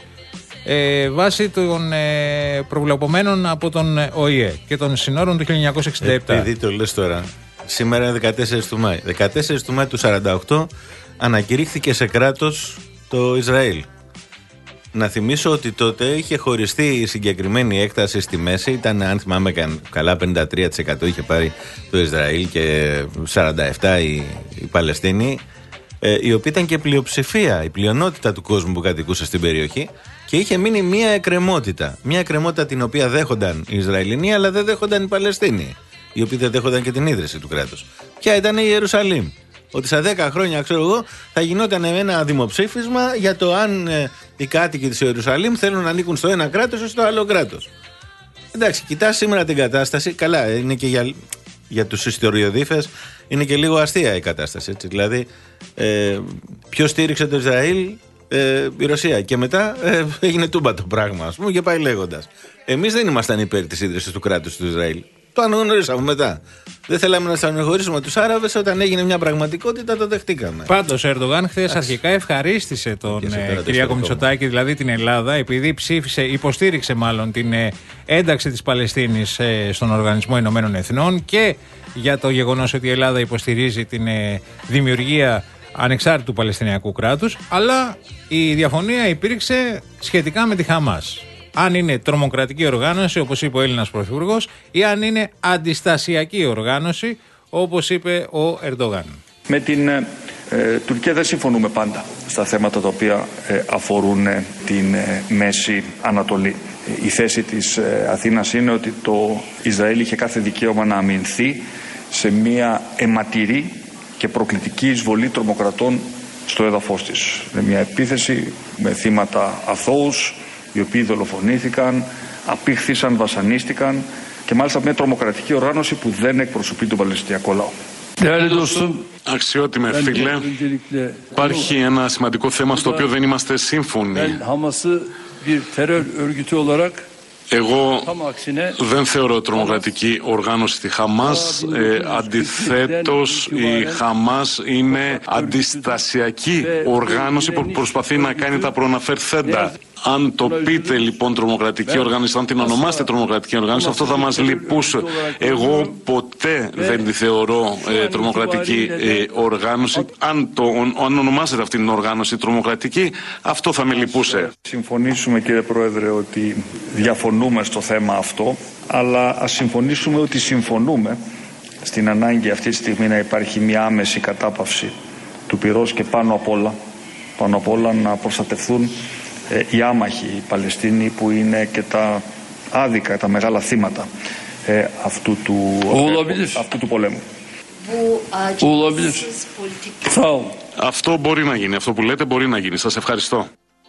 ε, βάσει των ε, προβλεπωμένων από τον Ο Η Ε και των συνόρων του χίλια εννιακόσια εξήντα επτά. Επειδή το λες τώρα, σήμερα είναι δεκατέσσερις του Μάη. δεκατέσσερις του Μάη του σαράντα οκτώ ανακηρύχθηκε σε κράτος το Ισραήλ. Να θυμίσω ότι τότε είχε χωριστεί η συγκεκριμένη έκταση στη μέση. Ήταν, αν θυμάμαι καλά, πενήντα τρία τοις εκατό είχε πάρει το Ισραήλ και σαράντα επτά τοις εκατό η, η Παλαιστίνη, ε, η οποία ήταν και πλειοψηφία, η πλειονότητα του κόσμου που κατοικούσε στην περιοχή, και είχε μείνει μία εκκρεμότητα. Μία εκκρεμότητα την οποία δέχονταν οι Ισραηλινοί, αλλά δεν δέχονταν οι Παλαιστίνοι, οι οποίοι δεν δέχονταν και την ίδρυση του κράτους. Ποια ήταν η Ιερουσαλήμ? Ότι στα δέκα χρόνια, ξέρω εγώ, θα γινόταν ένα δημοψήφισμα για το αν ε, οι κάτοικοι της Ιερουσαλήμ θέλουν να ανήκουν στο ένα κράτος ή στο άλλο κράτος. Εντάξει, κοιτάς σήμερα την κατάσταση. Καλά, είναι και για, για τους ιστοριοδίφες είναι και λίγο αστεία η κατάσταση. Έτσι. Δηλαδή, ε, ποιος στήριξε το Ισραήλ? Ε, η Ρωσία. Και μετά ε, έγινε τούμπα το πράγμα, ας πούμε, και πάει λέγοντας. Εμείς δεν ήμασταν υπέρ της ίδρυσης του κράτους του Ισραήλ. Το αναγνωρίσαμε μετά. Δεν θέλαμε να στενοχωρήσουμε τους Άραβες. Όταν έγινε μια πραγματικότητα, το δεχτήκαμε. Πάντως, ο Ερντογάν χθες αρχικά ευχαρίστησε τον ε, Κυριάκο Μητσοτάκη, δηλαδή την Ελλάδα, επειδή ψήφισε, υποστήριξε μάλλον την ε, ένταξη της Παλαιστίνης ε, στον Οργανισμό Ηνωμένων Εθνών, και για το γεγονός ότι η Ελλάδα υποστηρίζει την ε, δημιουργία ανεξάρτητου Παλαιστινιακού κράτους. Αλλά η διαφωνία υπήρξε σχετικά με τη Χαμάς. Αν είναι τρομοκρατική οργάνωση, όπως είπε ο Έλληνας Πρωθυπουργός, ή αν είναι αντιστασιακή οργάνωση, όπως είπε ο Ερντογάν. Με την ε, Τουρκία δεν συμφωνούμε πάντα στα θέματα τα οποία ε, αφορούν ε, την ε, Μέση Ανατολή. Η θέση της ε, Αθήνας είναι ότι το Ισραήλ είχε κάθε δικαίωμα να αμυνθεί σε μια αιματηρή και προκλητική εισβολή τρομοκρατών στο έδαφος της. Με μια επίθεση με θύματα αθώους, οι οποίοι δολοφονήθηκαν, απήχθησαν, βασανίστηκαν, και μάλιστα μια τρομοκρατική οργάνωση που δεν εκπροσωπεί τον Παλαιστινιακό λαό. Αξιότιμε φίλε, υπάρχει ένα σημαντικό θέμα στο οποίο δεν είμαστε σύμφωνοι. Εγώ δεν θεωρώ τρομοκρατική οργάνωση τη Χαμάς. Ε, αντιθέτως, η Χαμάς είναι αντιστασιακή οργάνωση που προσπαθεί να κάνει τα προαναφερθέντα. Αν το πείτε λοιπόν τρομοκρατική οργάνωση, αν την ονομάσετε τρομοκρατική οργάνωση, αυτό θα μας λυπούσε. Εγώ ποτέ δεν τη θεωρώ ε, τρομοκρατική ε, οργάνωση. Αν, το, αν ονομάσετε αυτή την οργάνωση τρομοκρατική, αυτό θα με λυπούσε. Συμφωνήσουμε, κύριε Πρόεδρε, ότι διαφωνούμε στο θέμα αυτό, αλλά ας συμφωνήσουμε ότι συμφωνούμε στην ανάγκη αυτή τη στιγμή να υπάρχει μια άμεση κατάπαυση του πυρός, και πάνω απ' όλα, πάνω απ' όλα να προστατευθούν ε, οι άμαχοι, οι Παλαιστίνοι, που είναι και τα άδικα, τα μεγάλα θύματα ε, αυτού, του, ε, αυτού του πολέμου. Αυτό μπορεί να γίνει, αυτό που λέτε μπορεί να γίνει. Σας ευχαριστώ.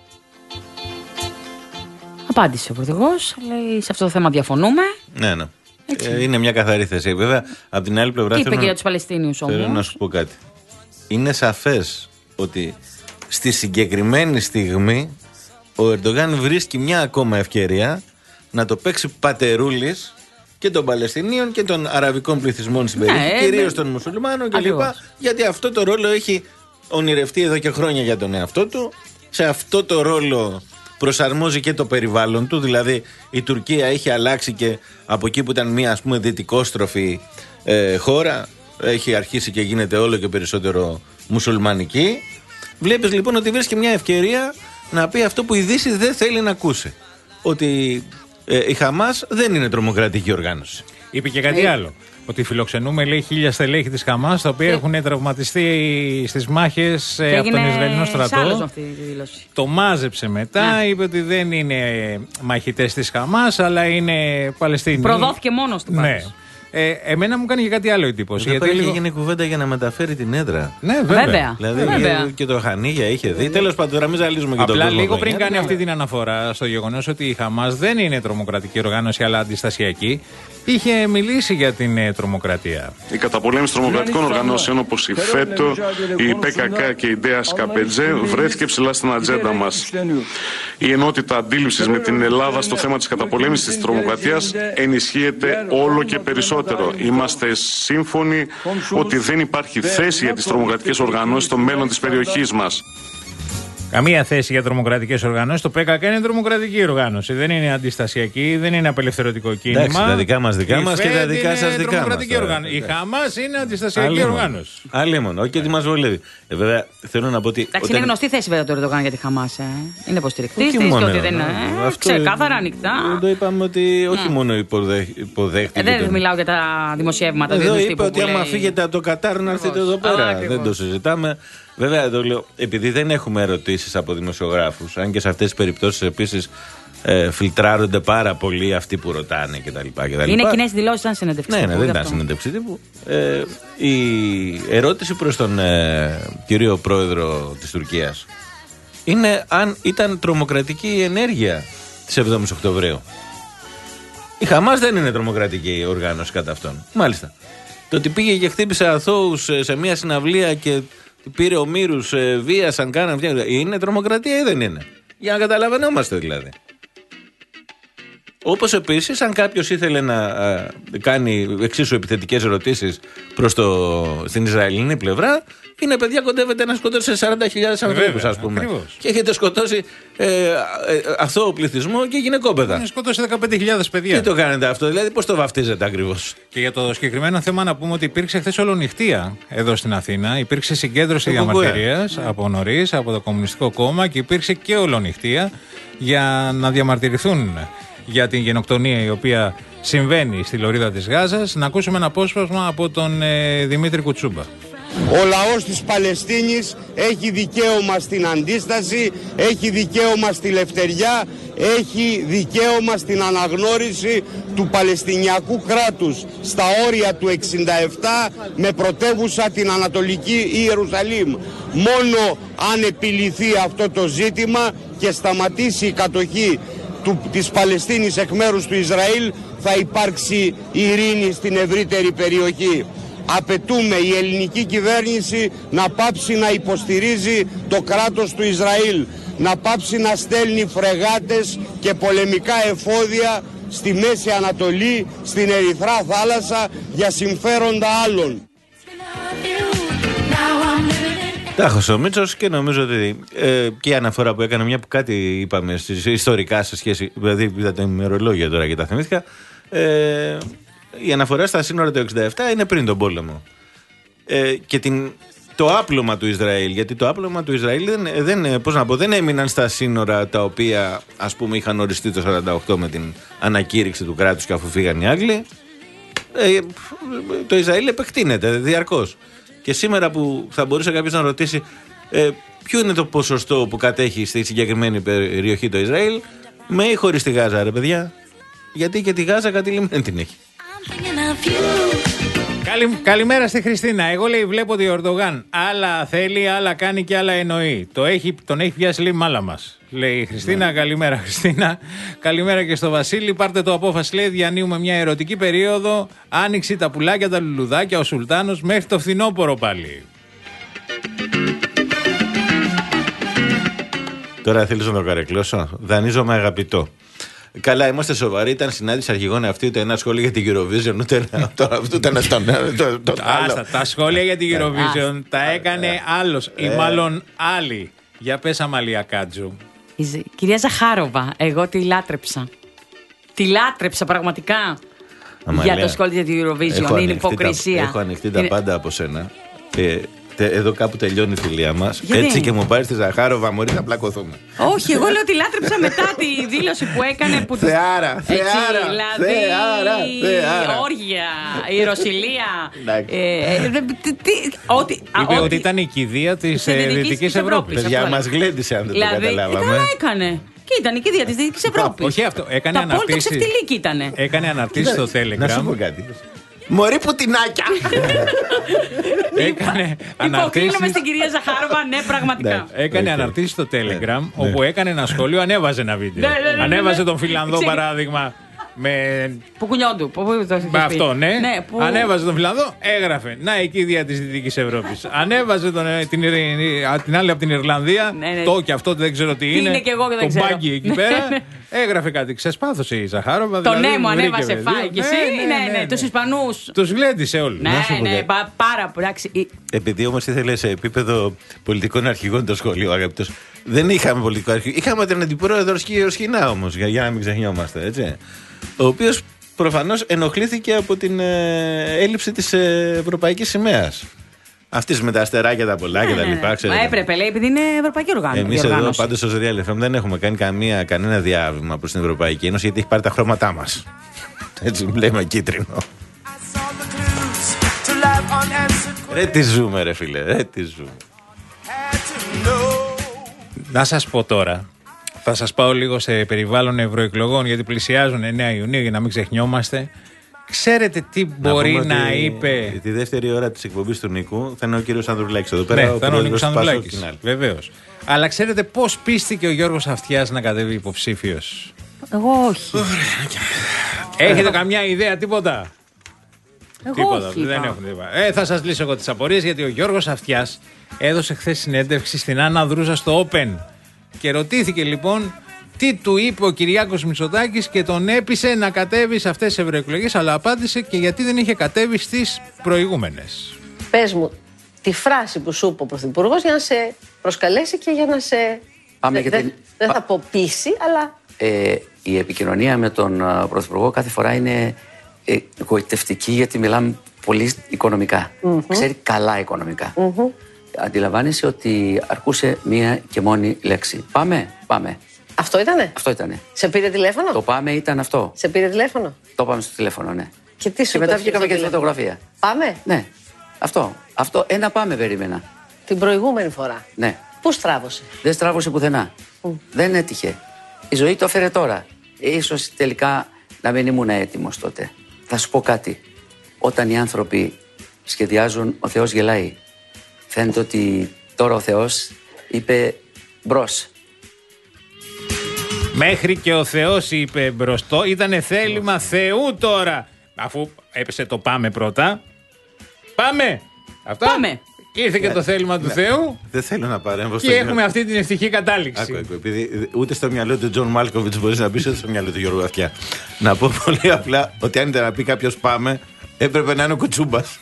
Απάντησε ο Πρωθυπουργός, λέει σε αυτό το θέμα διαφωνούμε. Ναι, ναι. Ε, είναι μια καθαρή θέση. Βέβαια, από την άλλη πλευρά. Τι είπε και για τους Παλαιστίνιους όμως. Θέλω να σου πω κάτι. Είναι σαφές ότι στη συγκεκριμένη στιγμή ο Ερντογάν βρίσκει μια ακόμα ευκαιρία να το παίξει πατερούλης και των Παλαιστινίων και των αραβικών πληθυσμών στην περιοχή, ναι, κυρίως των μουσουλμάνων κλπ. Γιατί αυτό το ρόλο έχει ονειρευτεί εδώ και χρόνια για τον εαυτό του. Σε αυτό το ρόλο προσαρμόζει και το περιβάλλον του. Δηλαδή η Τουρκία έχει αλλάξει και από εκεί που ήταν μια, ας πούμε, δυτικόστροφη ε, χώρα, έχει αρχίσει και γίνεται όλο και περισσότερο μουσουλμανική. Βλέπεις λοιπόν ότι βρίσκει μια ευκαιρία να πει αυτό που η Δύση δεν θέλει να ακούσει. Ότι ε, η Χαμάς δεν είναι τρομοκρατική οργάνωση. Είπε και κάτι ε... άλλο. Ότι φιλοξενούμε, λέει, χίλια στελέχη της Χαμάς, τα οποία ε... έχουν τραυματιστεί στις μάχες ε, από τον Ισραηλινό στρατό. Αυτή τη δήλωση. Το μάζεψε μετά, ναι. Είπε ότι δεν είναι μαχητές της Χαμάς, αλλά είναι Παλαιστίνοι. Προδόθηκε μόνος του πάντως. Ναι. Ε, εμένα μου κάνει και κάτι άλλο εντύπωση. Γιατί έλεγε λίγο... γίνει κουβέντα για να μεταφέρει την έδρα. Ναι, βέβαια. βέβαια. Δηλαδή βέβαια. Και το Χανίγια είχε δει. Τέλος πάντων, τώρα μην ζαλίζουμε και τον κόσμο. Απλά λίγο πριν κάνει αυτή την αναφορά στο γεγονός ότι η Χαμάς δεν είναι τρομοκρατική οργάνωση, αλλά αντιστασιακή, είχε μιλήσει για την ε, τρομοκρατία. Η καταπολέμηση τρομοκρατικών οργανώσεων όπως η ΦΕΤΟ, η ΠΚΚ και η ΝΤΕΑ ΚΑΠΕΤΖΕ βρέθηκε ψηλά στην ατζέντα μας. Η ενότητα αντίληψης με την Ελλάδα στο θέμα της καταπολέμησης της τρομοκρατίας ενισχύεται όλο και περισσότερο. Είμαστε σύμφωνοι ότι δεν υπάρχει θέση για τις τρομοκρατικές οργανώσεις στο μέλλον της περιοχής μας. Καμία θέση για τρομοκρατικές οργανώσεις. Το ΠΚΚ είναι τρομοκρατική οργάνωση. Δεν είναι αντιστασιακή, δεν είναι απελευθερωτικό κίνημα. Εντάξει, τα δικά μας δικά μας και τα δικά σας δικά μας. Η Χαμάς είναι αντιστασιακή οργάνωση. Αλλήμον, όχι ότι μας βολεύει. Ε, βέβαια, θέλω να πω ότι. Εντάξει, όταν... είναι γνωστή θέση βέβαια το Ερντογάν για τη Χαμάς. Ε. Είναι υποστηρικτής της και ότι δεν είναι. Αυτό... Ξεκάθαρα, ανοιχτά. Το είπαμε ότι όχι mm. μόνο υποδέχτηκε. Ε, δεν τον... μιλάω για τα δημοσιεύματα. Εδώ είπε ότι άμα φύγετε από το Κατάρ να έρθετε εδώ πέρα. Δεν το συζητάμε. Βέβαια, εδώ λέω, επειδή δεν έχουμε ερωτήσεις από δημοσιογράφους, αν και σε αυτές τις περιπτώσεις επίσης ε, φιλτράρονται πάρα πολύ αυτοί που ρωτάνε κτλ. Είναι κοινές δηλώσεις, ήταν συνέντευξη. Ναι, ναι, δεν ήταν συνέντευξη τύπου. Ε, η ερώτηση προς τον ε, κύριο πρόεδρο της Τουρκίας είναι αν ήταν τρομοκρατική η ενέργεια της εβδόμης Οκτωβρίου. Η Χαμάς δεν είναι τρομοκρατική οργάνωση κατά αυτόν. Μάλιστα. Το ότι πήγε και χτύπησε αθώους σε μια συναυλία και πήρε ομήρους, ε, βίασαν, κάναν φτιάχνουν. Είναι τρομοκρατία ή δεν είναι? Για να καταλαβαίνόμαστε δηλαδή. Όπως επίσης, αν κάποιος ήθελε να α, κάνει εξίσου επιθετικές ερωτήσεις προς το, στην Ισραηλινή πλευρά, είναι παιδιά, κοντεύετε να σκοτώσετε σαράντα χιλιάδες ανθρώπους, ας πούμε. Ακριβώς. Και έχετε σκοτώσει ε, ε, ε, αθώο πληθυσμό και γυναικόπαιδα. Έχετε σκοτώσει δεκαπέντε χιλιάδες παιδιά. Τι το κάνετε αυτό, δηλαδή πώς το βαφτίζετε ακριβώς? Και για το συγκεκριμένο θέμα να πούμε ότι υπήρξε χθες ολονυχτία εδώ στην Αθήνα. Υπήρξε συγκέντρωση διαμαρτυρίας από νωρίς, από το Κομμουνιστικό Κόμμα, και υπήρξε και ολονυχτία για να διαμαρτυρηθούν για την γενοκτονία η οποία συμβαίνει στη λωρίδα της Γάζας. Να ακούσουμε ένα απόσπασμα από τον ε, Δημήτρη Κουτσούμπα. Ο λαός της Παλαιστίνης έχει δικαίωμα στην αντίσταση, έχει δικαίωμα στη λευτεριά, έχει δικαίωμα στην αναγνώριση του Παλαιστινιακού κράτους στα όρια του εξήντα επτά με πρωτεύουσα την Ανατολική Ιερουσαλήμ. Μόνο αν επιληθεί αυτό το ζήτημα και σταματήσει η κατοχή του, της Παλαιστίνης εκ μέρους του Ισραήλ, θα υπάρξει ειρήνη στην ευρύτερη περιοχή. Απαιτούμε η ελληνική κυβέρνηση να πάψει να υποστηρίζει το κράτος του Ισραήλ, να πάψει να στέλνει φρεγάτες και πολεμικά εφόδια στη Μέση Ανατολή, στην Ερυθρά Θάλασσα για συμφέροντα άλλων. Τάχος ο Μίτσος, και νομίζω ότι ε, και η αναφορά που έκανε, μια που κάτι είπαμε ιστορικά σε σχέση, δηλαδή είδα τα ημερολόγια τώρα και τα θυμήθηκα, ε, η αναφορά στα σύνορα του εξήντα επτά είναι πριν τον πόλεμο. Ε, και την, το άπλωμα του Ισραήλ, γιατί το άπλωμα του Ισραήλ δεν, δεν, πώς να πω, δεν έμειναν στα σύνορα τα οποία, ας πούμε, είχαν οριστεί το σαράντα οκτώ με την ανακήρυξη του κράτους και αφού φύγαν οι Άγγλοι. Ε, το Ισραήλ επεκτείνεται διαρκώς. Και σήμερα που θα μπορούσε κάποιος να ρωτήσει Ε, ποιο είναι το ποσοστό που κατέχει στη συγκεκριμένη περιοχή το Ισραήλ, με ή χωρίς τη Γάζα, ρε παιδιά? Γιατί και τη Γάζα κατηλημένη την έχει. Καλη, καλημέρα στη Χριστίνα. Εγώ, λέει, βλέπω ότι ο Ερντογάν άλλα θέλει, άλλα κάνει και άλλα εννοεί. Το έχει, τον έχει πιάσει, λέει, μάλα μας. Λέει η Χριστίνα. Ναι. Καλημέρα, Χριστίνα. Καλημέρα και στο Βασίλη. Πάρτε το απόφαση, λέει. Διανύουμε μια ερωτική περίοδο. Άνοιξη τα πουλάκια, τα λουλουδάκια, ο Σουλτάνος μέχρι το φθινόπωρο πάλι. Τώρα θέλεις να το καρεκλώσω? Δανείζομαι αγαπητό. Καλά, είμαστε σοβαροί. Ήταν συνάντηση αρχηγών αυτή, ούτε ένα σχόλιο για την Eurovision, ούτε ένα. Τώρα αυτό ήταν στον άλλο. Τα σχόλια για την Eurovision τα έκανε άλλος ή μάλλον άλλοι. Για πες, Αμαλία Κάτζου. Κυρία Ζαχάροβα, εγώ τη λάτρεψα. Τη λάτρεψα πραγματικά. Για το σχόλιο για την Eurovision. Είναι υποκρισία. Έχω ανοιχτεί τα πάντα από σένα. Εδώ κάπου τελειώνει η φιλία μας. Έτσι και μου πάρεις τη Ζαχάροβα, μωρή, να πλακωθούμε. Όχι, εγώ λέω ότι λάτρεψα μετά τη δήλωση που έκανε. Που θεάρα, θεάρα, δηλαδή, θεάρα, θεάρα. Όργια, η Ρωσιλία. Είπε ότι ήταν η κηδεία της Δυτικής Ευρώπης. Παιδιά, μας γλέντισε αν δεν το καταλάβαμε. Καλά έκανε. Και ήταν η κηδεία της Δυτικής Ευρώπης. Όχι αυτό, έκανε αναρτήσεις. Έκανε αναρτήσεις στο Telegram. Να σου πω κάτι. Μωρή πουτινάκια! Έκανε αναρτήσεις. Υποκρίνομαι στην κυρία Ζαχάροβα, ναι, πραγματικά. Έκανε αναρτήσεις στο Telegram, όπου έκανε ένα σχόλιο, ανέβαζε ένα βίντεο. Ανέβαζε τον Φιλανδό, παράδειγμα. Με... Που κουνιόντου. Με αυτό, ναι. ναι που... Ανέβαζε τον Φιλανδό, έγραφε. Να, η κηδεία της Δυτικής Ευρώπης. Ανέβαζε τον, την, την άλλη από την Ιρλανδία. Ναι, ναι. Το και αυτό δεν ξέρω τι είναι. Είναι και εγώ και δεν ξέρω. Το μπάγκι εκεί πέρα. Έγραφε κάτι. Ξεσπάθωσε η Ζαχάροβα. Το δηλαδή, ναι μου ανέβασε φάει και εσύ. Ναι, ναι, ναι, ναι, ναι. Τους Ισπανούς. Τους γλέντισε όλους. Ναι, ναι, πάρα πολύ. Επειδή όμως ήθελε σε επίπεδο πολιτικών αρχηγών το σχολείο, αγαπητός. Δεν είχαμε πολιτικό αρχηγό. Είχαμε τον αντιπρόεδρο Σχοινά όμως, για να μην ξεχνιόμαστε, έτσι. Ο οποίος προφανώς ενοχλήθηκε από την ε, έλλειψη της ε, ευρωπαϊκής σημαίας. Αυτής με τα αστεράκια, τα πολλά και τα λοιπά. Μα έπρεπε, λέει, επειδή είναι ευρωπαϊκή οργάνωση. Εμείς εδώ πάντως ως Real εφ εμ δεν έχουμε κάνει καμία, κανένα διάβημα προς την Ευρωπαϊκή Ένωση, γιατί έχει πάρει τα χρώματά μας. Έτσι μπλέμα κίτρινο. Ρε τι ζούμε, ρε φίλε, ρε τι ζούμε. Να σας πω τώρα. Θα σας πάω λίγο σε περιβάλλον ευρωεκλογών, γιατί πλησιάζουν εννέα Ιουνίου, για να μην ξεχνιόμαστε. Ξέρετε τι μπορεί να, να είπε. Τη δεύτερη ώρα της εκπομπής του Νίκου θα είναι ο κύριος Ανδρουλάκης εδώ πέρα. Ναι, θα είναι ο Νίκος Ανδρουλάκης. Βεβαίως. Αλλά ξέρετε πώς πίστηκε ο Γιώργος Αυτιάς να κατέβει υποψήφιος? Εγώ όχι. Έχετε καμιά ιδέα, τίποτα? Εγώ τίποτα. όχι. Δεν έχουν τίποτα. Ε, θα σας λύσω εγώ τις απορίες, γιατί ο Γιώργος Αυτιάς έδωσε χθες συνέντευξη στην Άννα Δρούζα στο Open. Και ρωτήθηκε λοιπόν τι του είπε ο Κυριάκος Μητσοτάκης και τον έπεισε να κατέβει σε αυτές τις ευρωεκλογές, αλλά απάντησε και γιατί δεν είχε κατέβει στις προηγούμενες. Πες μου τη φράση που σου είπε ο Πρωθυπουργός για να σε προσκαλέσει και για να σε... Πάμε δεν την... δε θα πω πείσει, αλλά... Ε, η επικοινωνία με τον uh, Πρωθυπουργό κάθε φορά είναι ε, εγωιτευτική, γιατί μιλάμε πολύ οικονομικά. Mm-hmm. Ξέρει καλά οικονομικά. Mm-hmm. Αντιλαμβάνεσαι ότι αρκούσε μία και μόνη λέξη. Πάμε, πάμε. Αυτό ήτανε? Αυτό ήτανε. Σε πήρε τηλέφωνο? Το πάμε ήταν αυτό. Σε πήρε τηλέφωνο? Το πάμε στο τηλέφωνο, ναι. Και τι σου και μετά βγήκαμε και τη φωτογραφία. Πάμε? Ναι. Αυτό. Αυτό. Ένα πάμε περίμενα. Την προηγούμενη φορά. Ναι. Πού στράβωσε? Δεν στράβωσε πουθενά. Mm. Δεν έτυχε. Η ζωή το έφερε τώρα. Ίσως τελικά να μην ήμουν έτοιμος τότε. Θα σου πω κάτι. Όταν οι άνθρωποι σχεδιάζουν, ο Θεός γελάει. Φαίνεται ότι τώρα ο Θεός είπε μπρος. Μέχρι και ο Θεός είπε μπροστό. Ήτανε θέλημα Θεού τώρα. Αφού έπεσε το πάμε πρώτα. Πάμε! Αυτά. Πάμε! Ήρθε και το θέλημα του Θεού. Δεν θέλω να παρέμβω. Και έχουμε αυτή την ευτυχή κατάληξη. Άκου, άκου, επειδή ούτε στο μυαλό του Τζον Μάλκοβιτς μπορείς να πεις, ούτε στο μυαλό του Γιώργου Αυτιά. Να πω πολύ απλά ότι αν ήταν να πει κάποιος πάμε, έπρεπε να είναι ο Κουτσούμπας.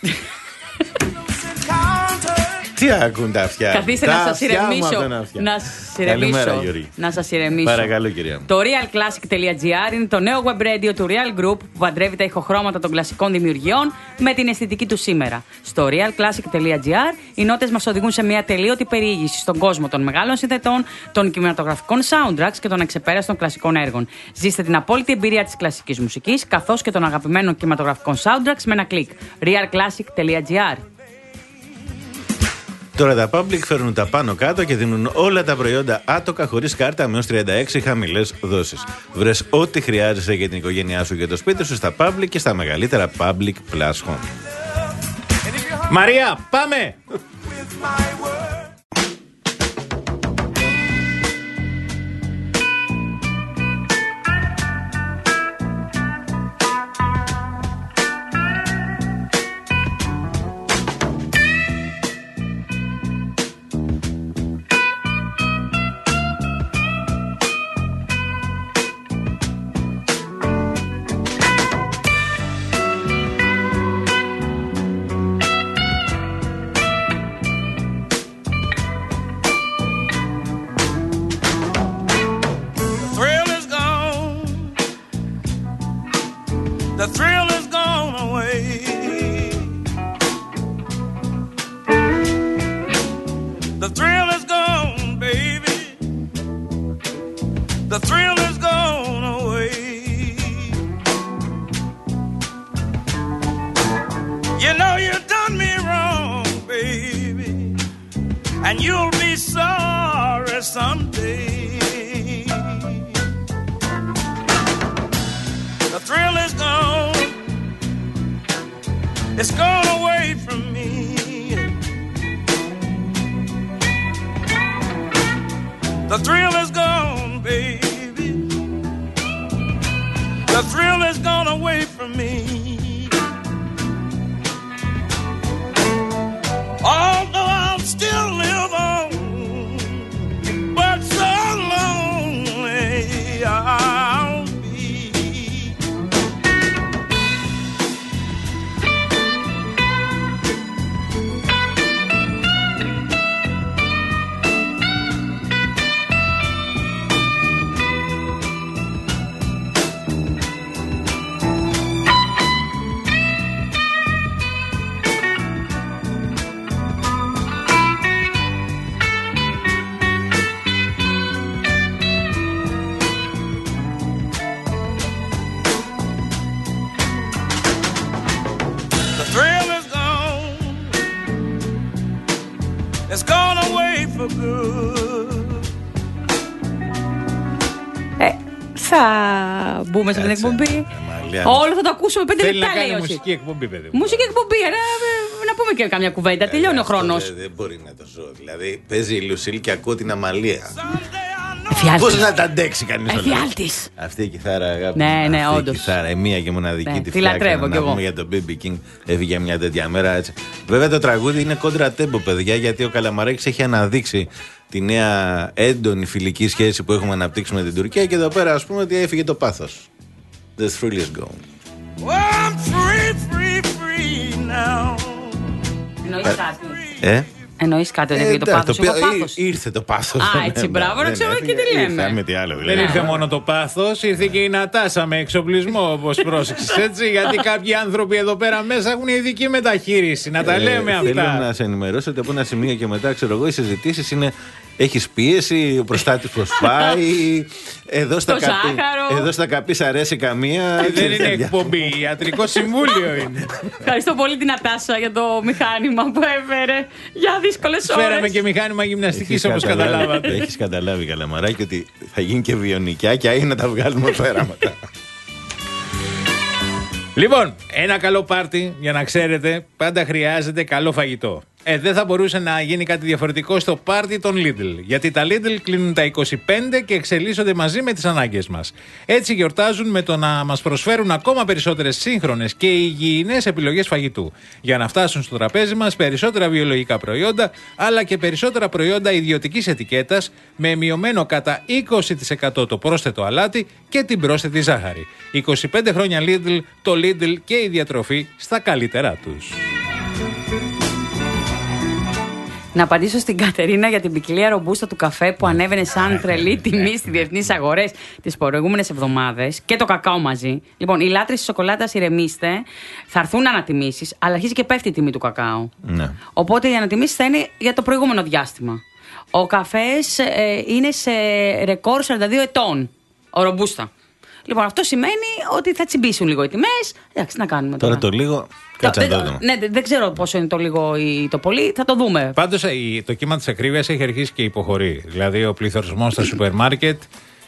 Τι ακούν τα αυτιά? Καθίστε τα να σας ηρεμήσω. Να σας ηρεμήσω. Να σας ηρεμήσω. Παρακαλώ, κυρία μου. Το realclassic.gr είναι το νέο web radio του Real Group που παντρεύει τα ηχοχρώματα των κλασικών δημιουργιών με την αισθητική του σήμερα. Στο realclassic.gr οι νότες μας οδηγούν σε μια τελείωτη περιήγηση στον κόσμο των μεγάλων συνθετών, των κινηματογραφικών soundtracks και των εξεπέραστων κλασικών έργων. Ζήστε την απόλυτη εμπειρία της κλασικής μουσικής καθώς και των αγαπημένων κινηματογραφικών soundtracks με ένα κλικ. realclassic.gr. Τώρα τα public φέρνουν τα πάνω κάτω και δίνουν όλα τα προϊόντα άτοκα χωρίς κάρτα με έως τριάντα έξι χαμηλές δόσεις. Βρες ό,τι χρειάζεσαι για την οικογένειά σου και το σπίτι σου στα public και στα μεγαλύτερα public plus home. Μαρία, πάμε! The thrill is gone away. The thrill is gone, baby. The thrill is gone away. You know you done me wrong, baby, and you'll be sorry someday. The thrill is gone. It's gone away from me. The thrill is gone, baby. The thrill is gone away from me. Although I'll still live on, but so lonely I'll Ε, θα μπούμε σε την εκπομπή. Όλο θα το ακούσουμε πέντε Θέλει λεπτά. να κάνει λέει, μουσική εκπομπή, παιδί μου. Μουσική εκπομπή, άρα να πούμε και καμιά κουβέντα. Τελειώνει ο χρόνος. Δεν μπορεί να το ζω. Δηλαδή παίζει η Λουσίλ και ακούω την Αμαλία. Εφιάλτης. Πώς να τα αντέξει κανείς όλα. Εφιάλτης. Αυτή η κιθάρα, αγάπη. Ναι, ναι, αυτή όντως. η κιθάρα, η μία και μοναδική Ναι, τη τη λατρεύω φτιάξανε. κι Να εγώ. πούμε για τον μπι μπι King, έφυγε μια τέτοια μέρα έτσι. Βέβαια το τραγούδι είναι κόντρα τέμπο, παιδιά, γιατί ο Καλαμαράκης έχει αναδείξει τη νέα έντονη φιλική σχέση που έχουμε αναπτύξει με την Τουρκία και εδώ πέρα ας πούμε ότι έφυγε το πάθος. The thrill is gone. Oh, I'm free, free, free now. Εννοείς κάτι. Ε? Εννοείς κάτι, δεν έφυγε το εντάξει, πάθος. το Εγώ οποίο- πάθος. ή- Ήρθε το πάθος. Α, έτσι, μπράβο, να ξέρουμε και τι λέμε. Ήρθε, με τι άλλο, δηλαδή. Δεν ήρθε μόνο το πάθος, ήρθε και η Νατάσα με εξοπλισμό, όπως πρόσεξες έτσι. Γιατί κάποιοι άνθρωποι εδώ πέρα μέσα έχουν ειδική μεταχείριση. Να τα Ε, λέμε Θέλω αυτά. να σε ενημερώσω ότι από ένα σημείο και μετά, ξέρω εγώ, οι συζητήσεις είναι. Έχεις πίεση, ο προστάτης προσπάει. Εδώ στα, Το καπί, ζάχαρο. εδώ στα καπί σ' αρέσει καμία. Δεν είναι εκπομπή, ιατρικό συμβούλιο είναι. Ευχαριστώ πολύ την Νατάσα για το μηχάνημα που έφερε για δύσκολες ώρες. Φέραμε και μηχάνημα γυμναστικής όπως καταλάβατε. Έχεις καταλάβει, Καλαμαράκη, ότι θα γίνει και βιονικιά και άι να τα βγάλουμε πέρα μετά. Λοιπόν, ένα καλό πάρτι, για να ξέρετε, πάντα χρειάζεται καλό φαγητό. Ε, δεν θα μπορούσε να γίνει κάτι διαφορετικό στο πάρτι των Lidl. Γιατί τα Lidl κλείνουν τα είκοσι πέντε και εξελίσσονται μαζί με τις ανάγκες μας. Έτσι γιορτάζουν με το να μας προσφέρουν ακόμα περισσότερες σύγχρονες και υγιεινές επιλογές φαγητού. Για να φτάσουν στο τραπέζι μας περισσότερα βιολογικά προϊόντα, αλλά και περισσότερα προϊόντα ιδιωτικής ετικέτας, με μειωμένο κατά είκοσι τοις εκατό το πρόσθετο αλάτι και την πρόσθετη ζάχαρη. είκοσι πέντε χρόνια Lidl, το Lidl και η διατροφή στα καλύτερά τους. Να απαντήσω στην Κατερίνα για την ποικιλία ρομπούστα του καφέ που ανέβαινε σαν τρελή τιμή στις διεθνείς αγορές τις προηγούμενες εβδομάδες και το κακάο μαζί. Λοιπόν, οι λάτρες της σοκολάτας, ηρεμήστε, θα έρθουν ανατιμήσεις, αλλά αρχίζει και πέφτει η τιμή του κακάο. Ναι. Οπότε οι ανατιμήσεις θα είναι για το προηγούμενο διάστημα. Ο καφές ε, είναι σε ρεκόρ σαράντα δύο ετών. Ο ρομπούστα. Λοιπόν, αυτό σημαίνει ότι θα τσιμπήσουν λίγο οι τιμές. Εντάξει, να κάνουμε τώρα. Τώρα το λίγο. Κάτσε να το δούμε. Ναι, δεν ξέρω πόσο είναι το λίγο ή το πολύ, θα το δούμε. Πάντως το κύμα της ακρίβειας έχει αρχίσει και υποχωρεί. Δηλαδή ο πληθωρισμός στα σούπερ μάρκετ.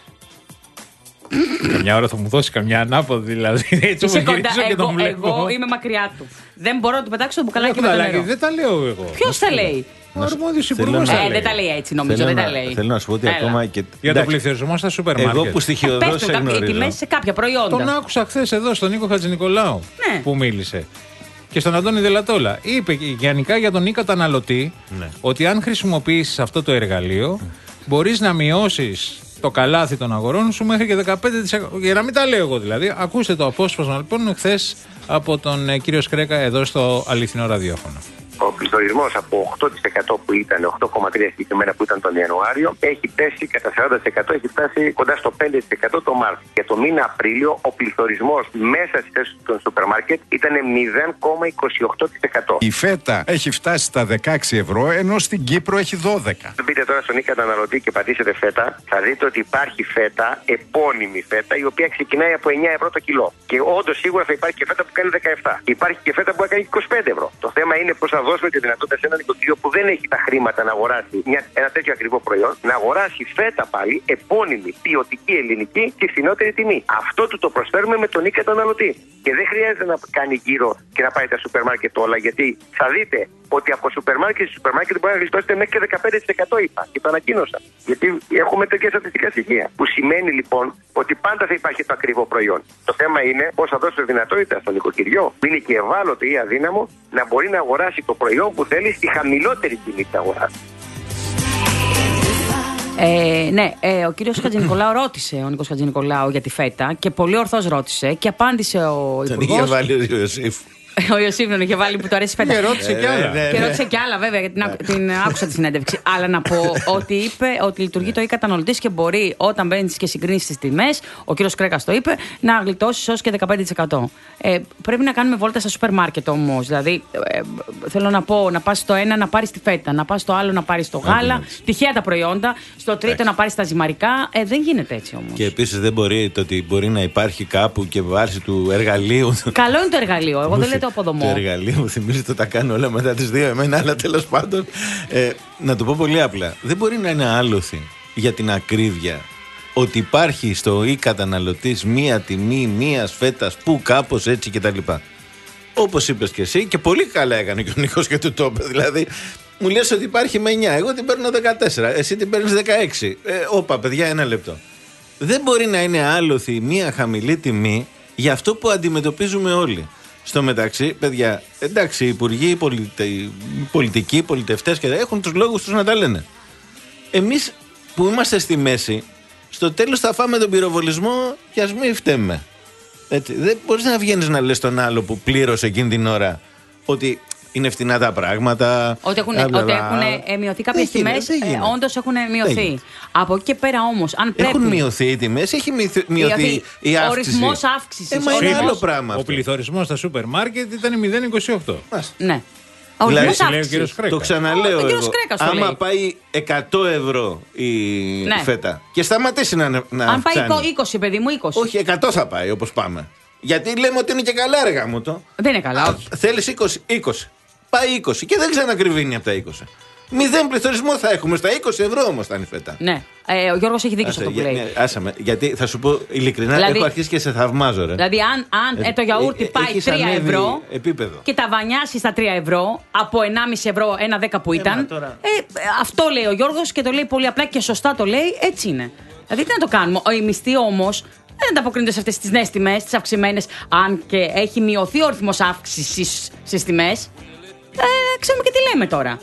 Καμιά ώρα θα μου δώσει καμιά ανάποδη, δηλαδή. Έτσι Είσαι μου κοντά, γυρίζω και τον εγώ, βλέπω. εγώ είμαι μακριά του. Δεν μπορώ να του πετάξω το μπουκαλάκι με το νερό. Δεν τα λέω εγώ. Ποιος τα λέει? Ο αρμόδιος υπουργός τα Ε, λέει. δεν τα λέει έτσι, νομίζω. Δεν τα λέει. Θέλω να σου πω ότι Έλα. ακόμα και. Για τον πληθωρισμό στα σούπερ μάρκετ. Εγώ που στοιχειοδός σε Πέφτουν οι γνωρίζω. τιμές σε κάποια προϊόντα. Τον άκουσα χθες εδώ στον Νίκο Χατζηνικολάου Ναι. που μίλησε. Και στον Αντώνη Δελατόλα. Είπε γενικά για τον καταναλωτή Ναι. ότι αν χρησιμοποιήσεις αυτό το εργαλείο, μπορείς να μειώσεις το καλάθι των αγορών σου μέχρι και δεκαπέντε τοις εκατό. Για να μην τα λέω εγώ δηλαδή. Ακούστε το απόσπασμα λοιπόν χθες από τον ε, κύριο Σκρέκα εδώ στο αληθινό ραδιόφωνο. Ο πληθωρισμός από οκτώ τοις εκατό που ήταν, οκτώ κόμμα τρία τοις εκατό συγκεκριμένα που ήταν τον Ιανουάριο, έχει πέσει κατά σαράντα τοις εκατό, έχει φτάσει κοντά στο πέντε τοις εκατό το Μάρτιο. Για το μήνα Απρίλιο, ο πληθωρισμός μέσα στις θέσεις των σούπερ μάρκετ ήταν μηδέν κόμμα είκοσι οκτώ τοις εκατό. Η φέτα έχει φτάσει στα δεκαέξι ευρώ, ενώ στην Κύπρο έχει δώδεκα. Αν μπείτε τώρα στον οίκο καταναλωτή και πατήσετε φέτα, θα δείτε ότι υπάρχει φέτα, επώνυμη φέτα, η οποία ξεκινάει από εννιά ευρώ το κιλό. Και όντως σίγουρα θα υπάρχει και φέτα που κάνει δεκαεπτά. Υπάρχει και φέτα που κάνει είκοσι πέντε ευρώ. Το θέμα είναι πώς θα δώσουμε τη δυνατότητα σε ένα νοικοκυριό που δεν έχει τα χρήματα να αγοράσει μια, ένα τέτοιο ακριβό προϊόν, να αγοράσει φέτα πάλι, επώνυμη, ποιοτική, ελληνική και φθηνότερη τιμή. Αυτό του το προσφέρουμε με τον οίκο καταναλωτή. Και δεν χρειάζεται να κάνει γύρω και να πάει τα σούπερ μάρκετ όλα, γιατί θα δείτε ότι από σούπερ μάρκετ σε σούπερ μάρκετ μπορεί να γλιτώσετε μέχρι και δεκαπέντε τοις εκατό, είπα και το ανακοίνωσα. Γιατί έχουμε τέτοια στατιστικά στοιχεία. Που σημαίνει λοιπόν ότι πάντα θα υπάρχει το ακριβό προϊόν. Το θέμα είναι πώς θα δώσετε δυνατότητα στο νοικοκυριό, που είναι και ευάλωτο ή αδύναμο, να μπορεί να αγοράσει το προϊόν που θέλει στη χαμηλότερη τιμή της αγοράς. Ε, ναι, ε, ο κύριος Χατζηνικολάου ρώτησε, ο Νίκος Χατζηνικολάου, για τη φέτα και πολύ ορθώς ρώτησε και απάντησε ο Τον υπουργός. είχε βάλει ο Ιωσήφ. Ο Ιωσήφ τον είχε βάλει που του αρέσει η φέτα. Και ρώτησε κι άλλα. Και ρώτησε κι άλλα, βέβαια, γιατί την, άκου- την άκουσα τη συνέντευξη. Αλλά να πω ότι είπε ότι λειτουργεί το e-καταναλωτής και μπορεί όταν μπαίνει και συγκρίνει τις τιμές, ο κύριος Κρέκας το είπε, να γλιτώσει έως και δεκαπέντε τοις εκατό. Ε, πρέπει να κάνουμε βόλτα στα σούπερ μάρκετ όμως. Δηλαδή, ε, θέλω να πω, να πας στο ένα να πάρεις τη φέτα, να πας στο άλλο να πάρεις το γάλα, τυχαία τα προϊόντα, στο τρίτο να πάρεις τα ζυμαρικά. Ε, δεν γίνεται έτσι όμως. Και επίσης δεν μπορεί το ότι μπορεί να υπάρχει κάπου και βάση του εργαλείου. Καλό είναι το εργαλείο. Εγώ δεν λέω το αποδομό. Το εργαλείο μου θυμίζει ότι τα κάνω όλα μετά τις δύο εμένα, αλλά τέλος πάντων. Ε, να το πω πολύ απλά. Δεν μπορεί να είναι άλοθη για την ακρίβεια ότι υπάρχει στο e-καταναλωτής μία τιμή μίας φέτας που κάπως έτσι κτλ. Όπως είπες και εσύ, και πολύ καλά έκανε και ο Νίκος και του το είπε. Δηλαδή, μου λες ότι υπάρχει με εννιά, εγώ την παίρνω δεκατέσσερα, εσύ την παίρνεις δεκαέξι. Ε, όπα, παιδιά, ένα λεπτό. Δεν μπορεί να είναι άλοθη μία χαμηλή τιμή για αυτό που αντιμετωπίζουμε όλοι. Στο μεταξύ, παιδιά, εντάξει, οι υπουργοί, οι πολιτε... οι πολιτικοί, οι πολιτευτές και έχουν τους λόγους τους να τα λένε. Εμείς που είμαστε στη μέση, στο τέλος θα φάμε τον πυροβολισμό και ας μην φταίμε. Έτσι, δεν μπορείς να βγαίνεις να λες τον άλλο που πλήρωσε εκείνη την ώρα ότι είναι φτηνά τα πράγματα. Ότι έχουν, μπλα, μπλα, ότι μπλα. έχουν μειωθεί κάποιες Δεν γίνεται, τιμές. δεν γίνεται. Ε, όντως έχουν Δεν μειωθεί. γίνεται. Από εκεί και πέρα όμως, αν πρέπει. Έχουν μειωθεί οι τιμές, έχει μειωθεί, μειωθεί η Ο αύξηση. ορισμός αύξησης. Ε, μα είναι ορισμός- άλλο πράγμα Ο αυτό. πληθωρισμός στα σούπερ μάρκετ ήταν μηδέν κόμμα είκοσι οκτώ. Ναι. Ο Δηλαδή, ορισμός λέει ο κύριος αύξησης. Κρέκα. Το ξαναλέω Ο κύριος εγώ. Κρέκας το Άμα λέει. πάει εκατό ευρώ η Ναι. φέτα και σταματήσει να, να Αν πάει αυξάνει. είκοσι, παιδί μου, είκοσι. Όχι, εκατό θα πάει όπως πάμε. Γιατί λέμε ότι είναι και καλά έργα μου το. Δεν είναι καλά, όχι. Θέλεις είκοσι, είκοσι. Πάει είκοσι και δεν ξανακριβίνει από τα είκοσι. Μηδέν πληθωρισμό θα έχουμε στα είκοσι ευρώ όμως θα είναι η φέτα. Ναι. Ε, ο Γιώργος έχει δίκιο σε Άσε, αυτό που για- λέει. ναι, άσε με, γιατί θα σου πω ειλικρινά, Δηλαδή- έχω αρχίσει και σε θαυμάζω, ρε. Δηλαδή, αν, αν ε, το γιαούρτι Ε, ε, πάει έχεις τρία ανέβει ευρώ επίπεδο. και τα βανιάσει στα τρία ευρώ από ενάμιση ευρώ, ένα δέκα που ήταν. μα τώρα. Ε, αυτό λέει ο Γιώργος και το λέει πολύ απλά και σωστά το λέει. Έτσι είναι. Δηλαδή, τι να το κάνουμε. Οι μισθοί όμως δεν ανταποκρίνονται σε αυτές τις νέες τιμές, τις αυξημένες. Αν και έχει μειωθεί ο ρυθμός αύξησης στις τιμές, ε, ξέρουμε και τι λέμε τώρα.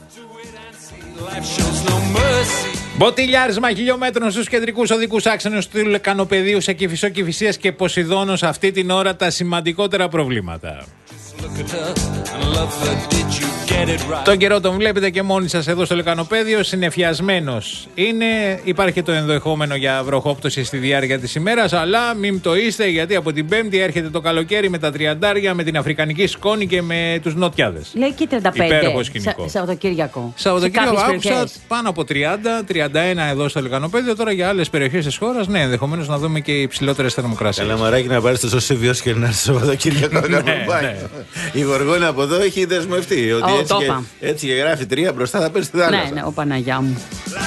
Μποτιλιάρισμα χιλιόμετρων στους κεντρικούς οδικούς άξονες του Λεκανοπεδίου σε Κηφισό, Κηφισίας και Ποσειδώνος αυτή την ώρα τα σημαντικότερα προβλήματα. Τον καιρό τον βλέπετε και μόνοι σας εδώ στο λεκανοπέδιο, συννεφιασμένος είναι. Υπάρχει και το ενδεχόμενο για βροχόπτωση στη διάρκεια της ημέρας, αλλά μην το είστε, γιατί από την Πέμπτη έρχεται το καλοκαίρι με τα τριαντάρια, με την αφρικανική σκόνη και με τους νοτιάδες. Λέει και τριάντα πέντε. Υπέροχο σκηνικό. Σα, Σαββατοκύριακο. Σαββατοκύριακο άκουσα πάνω από τριάντα, τριάντα ένα εδώ στο λεκανοπέδιο. Τώρα για άλλες περιοχές της χώρας, ναι, ενδεχομένως να δούμε και υψηλότερες θερμοκρασίες. Καλά, μαράκι, να πάρεις το σωσί βιός και να έρθει το Σαββατοκύριακο. Η Γοργόνα από εδώ έχει δεσμευτεί ότι oh, έτσι, και, έτσι και γράφει τρία μπροστά θα πέσει στη θάλασσα. Ναι, ναι, ο Παναγιά μου.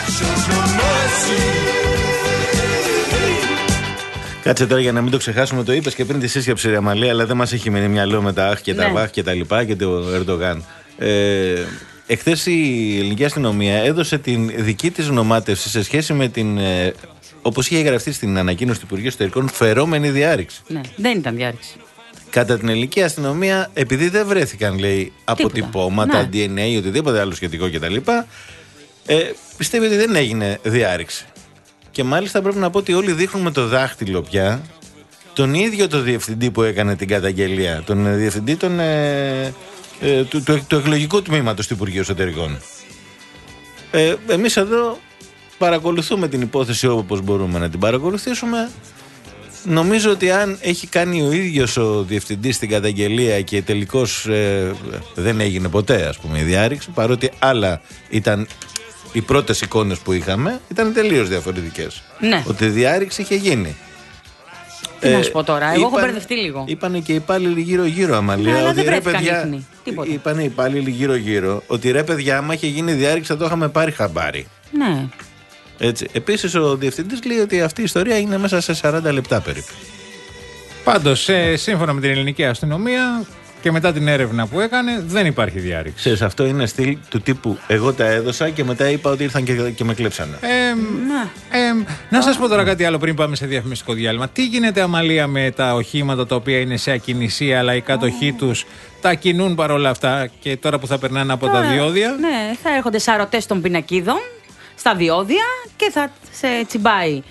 Κάτσε τώρα για να μην το ξεχάσουμε, το είπες και πριν τη σύσκεψη, ρε Αμαλία, αλλά δεν μας έχει μείνει μυαλό με τα αχ και τα ναι. βαχ και τα λοιπά και το Ερντογάν. Ε, εχθές η ελληνική αστυνομία έδωσε την δική της νομάτευση σε σχέση με την, ε, όπως είχε γραφτεί στην ανακοίνωση του Υπουργείου Εσωτερικών, φερόμενη διάρρηξη. Ναι, δεν ήταν διάρρηξη. Κατά την ελληνική αστυνομία, επειδή δεν βρέθηκαν, λέει, αποτυπώματα, ναι. ντι εν έι, οτιδήποτε άλλο σχετικό κτλ., ε, πιστεύει ότι δεν έγινε διάρρηξη. Και μάλιστα πρέπει να πω ότι όλοι δείχνουν με το δάχτυλο πια τον ίδιο το διευθυντή που έκανε την καταγγελία, τον διευθυντή τον, ε, ε, του, του, του εκλογικού τμήματος του Υπουργείου Εσωτερικών. Ε, εμείς εδώ παρακολουθούμε την υπόθεση όπως μπορούμε να την παρακολουθήσουμε. Νομίζω ότι αν έχει κάνει ο ίδιος ο διευθυντής την καταγγελία και τελικώς ε, δεν έγινε ποτέ, ας πούμε, η διάρρηξη, παρότι άλλα ήταν οι πρώτες εικόνες που είχαμε, ήταν τελείως διαφορετικές. Ναι. Ότι η διάρρηξη είχε γίνει. Τι ε, να σου πω τώρα, εγώ είπαν, έχω μπερδευτεί λίγο. Είπανε και οι υπάλληλοι γύρω-γύρω, Αμαλία. Ναι, ότι δεν ρε παιδιά. Είπανε οι υπάλληλοι γύρω-γύρω ότι ρε παιδιά, άμα είχε γίνει διάρρηξη θα το είχαμε πάρει χαμπάρι. Ναι. Έτσι. Επίσης ο διευθυντής λέει ότι αυτή η ιστορία είναι μέσα σε σαράντα λεπτά περίπου. Πάντως, ε, σύμφωνα με την ελληνική αστυνομία και μετά την έρευνα που έκανε, δεν υπάρχει διάρρηξη. Ξέρεις, αυτό είναι στυλ του τύπου εγώ τα έδωσα και μετά είπα ότι ήρθαν και, και με κλέψανε. Ε, ε, ε, να σας πω τώρα κάτι άλλο πριν πάμε σε διαφημιστικό διάλειμμα. Τι γίνεται, Αμαλία, με τα οχήματα τα οποία είναι σε ακινησία, αλλά οι κάτοχοί τους τα κινούν παρόλα αυτά και τώρα που θα περνάνε από τώρα, τα διόδια? Ναι, θα έρχονται σαρωτές των πινακίδων στα διόδια και θα σε τσιμπάει.